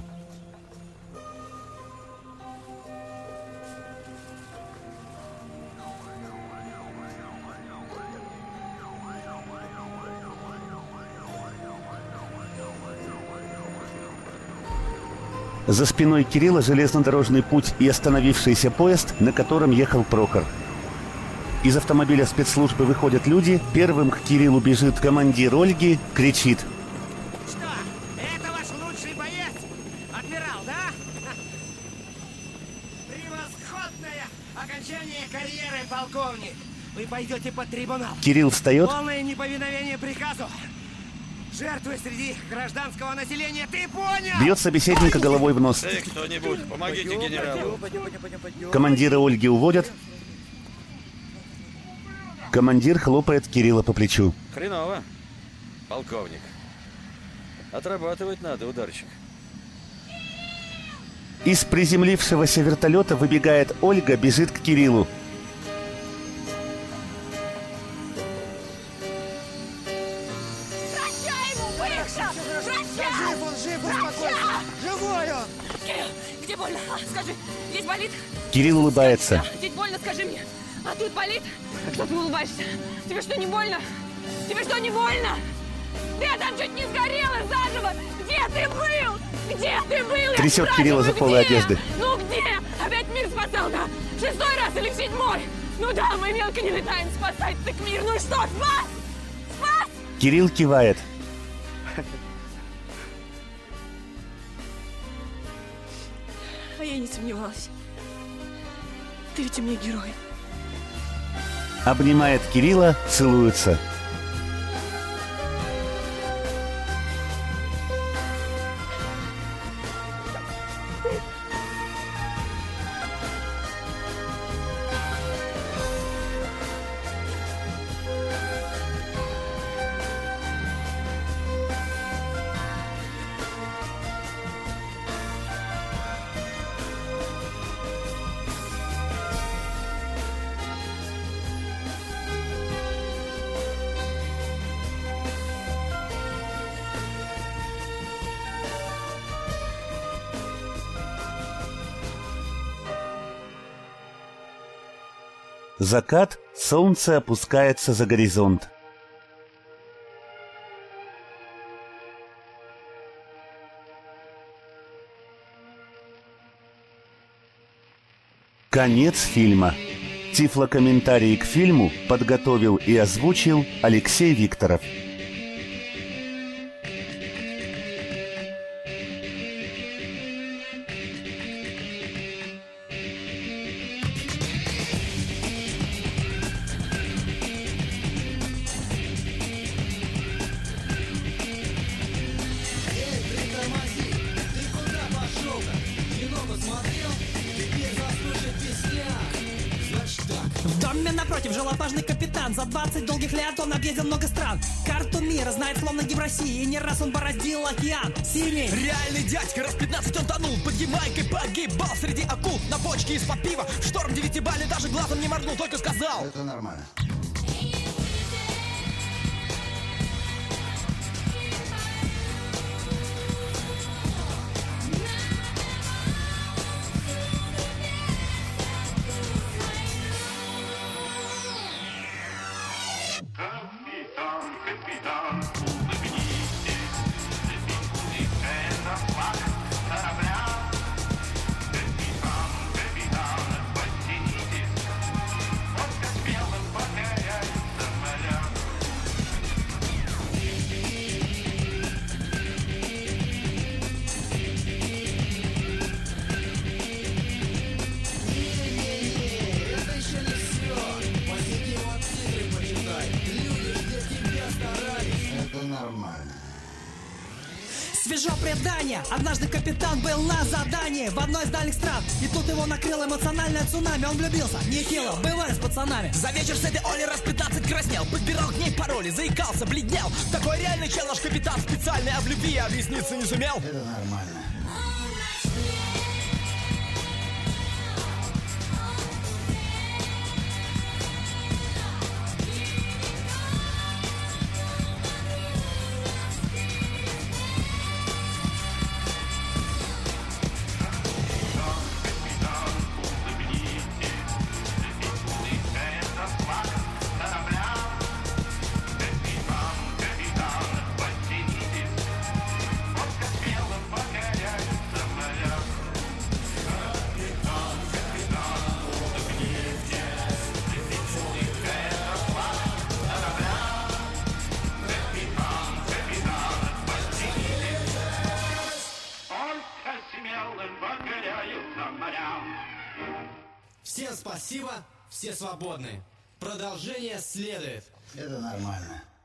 За спиной Кирилла железнодорожный путь и остановившийся поезд, на котором ехал Прохор. Из автомобиля спецслужбы выходят люди. Первым к Кириллу бежит командир Ольги, кричит: Что, это ваш лучший боец? Адмирал, да? Превосходное окончание карьеры, полковник! Вы пойдете пойдете под трибунал. Кирилл встает. Полное неповиновение приказу. Жертвы среди гражданского населения, ты понял? Бьет собеседника головой в нос. Эй, кто-нибудь, помогите генералу. Командира Ольги уводят. Командир хлопает Кирилла по плечу. Хреново, полковник. Отрабатывать надо, ударчик. Из приземлившегося вертолета выбегает Ольга, бежит к Кириллу. Жив он, жив, успокойся! Живой он! Кирилл, где больно? А, скажи, здесь болит? Кирилл улыбается. Здесь больно, скажи мне. А тут болит? Что ты улыбаешься? Тебе что, не больно? Тебе что, не больно? Я там чуть не сгорела заживо! Где ты был? Где ты был? Трясет Кирилла за полы одежды. Ну где? Опять мир спасал, да? Шестой раз или в седьмой? Ну да, мы мелко не летаем спасать так мир. Ну и что, спас? Спас? Кирилл кивает. А я не сомневалась. Ты ведь у меня герой. Обнимает Кирилла, целуется. Закат, солнце опускается за горизонт. Конец фильма. Тифлокомментарий к фильму подготовил и озвучил Алексей Викторов. В доме напротив жил отважный капитан. За двадцать долгих лет он объездил много стран. Карту мира знает словно Евросия. И не раз он бороздил океан синий. Реальный дядька, раз пятнадцать он тонул. Под Ямайкой погибал среди акул. На бочке из-под пива, в шторм девятибалльный. Даже глазом не моргнул, только сказал: это нормально. Свежо предание. Однажды капитан был на задании в одной из дальних стран. И тут его накрыло эмоциональное цунами. Он влюбился, нехило, бывает с пацанами. За вечер с этой Олей раз пятнадцать краснел. Подбирал к ней пароли, заикался, бледнел. Такой реальный чел, наш капитан специальный. А в любви объясниться не сумел. Это нормально. Всем спасибо, все свободны. Продолжение следует. Это нормально.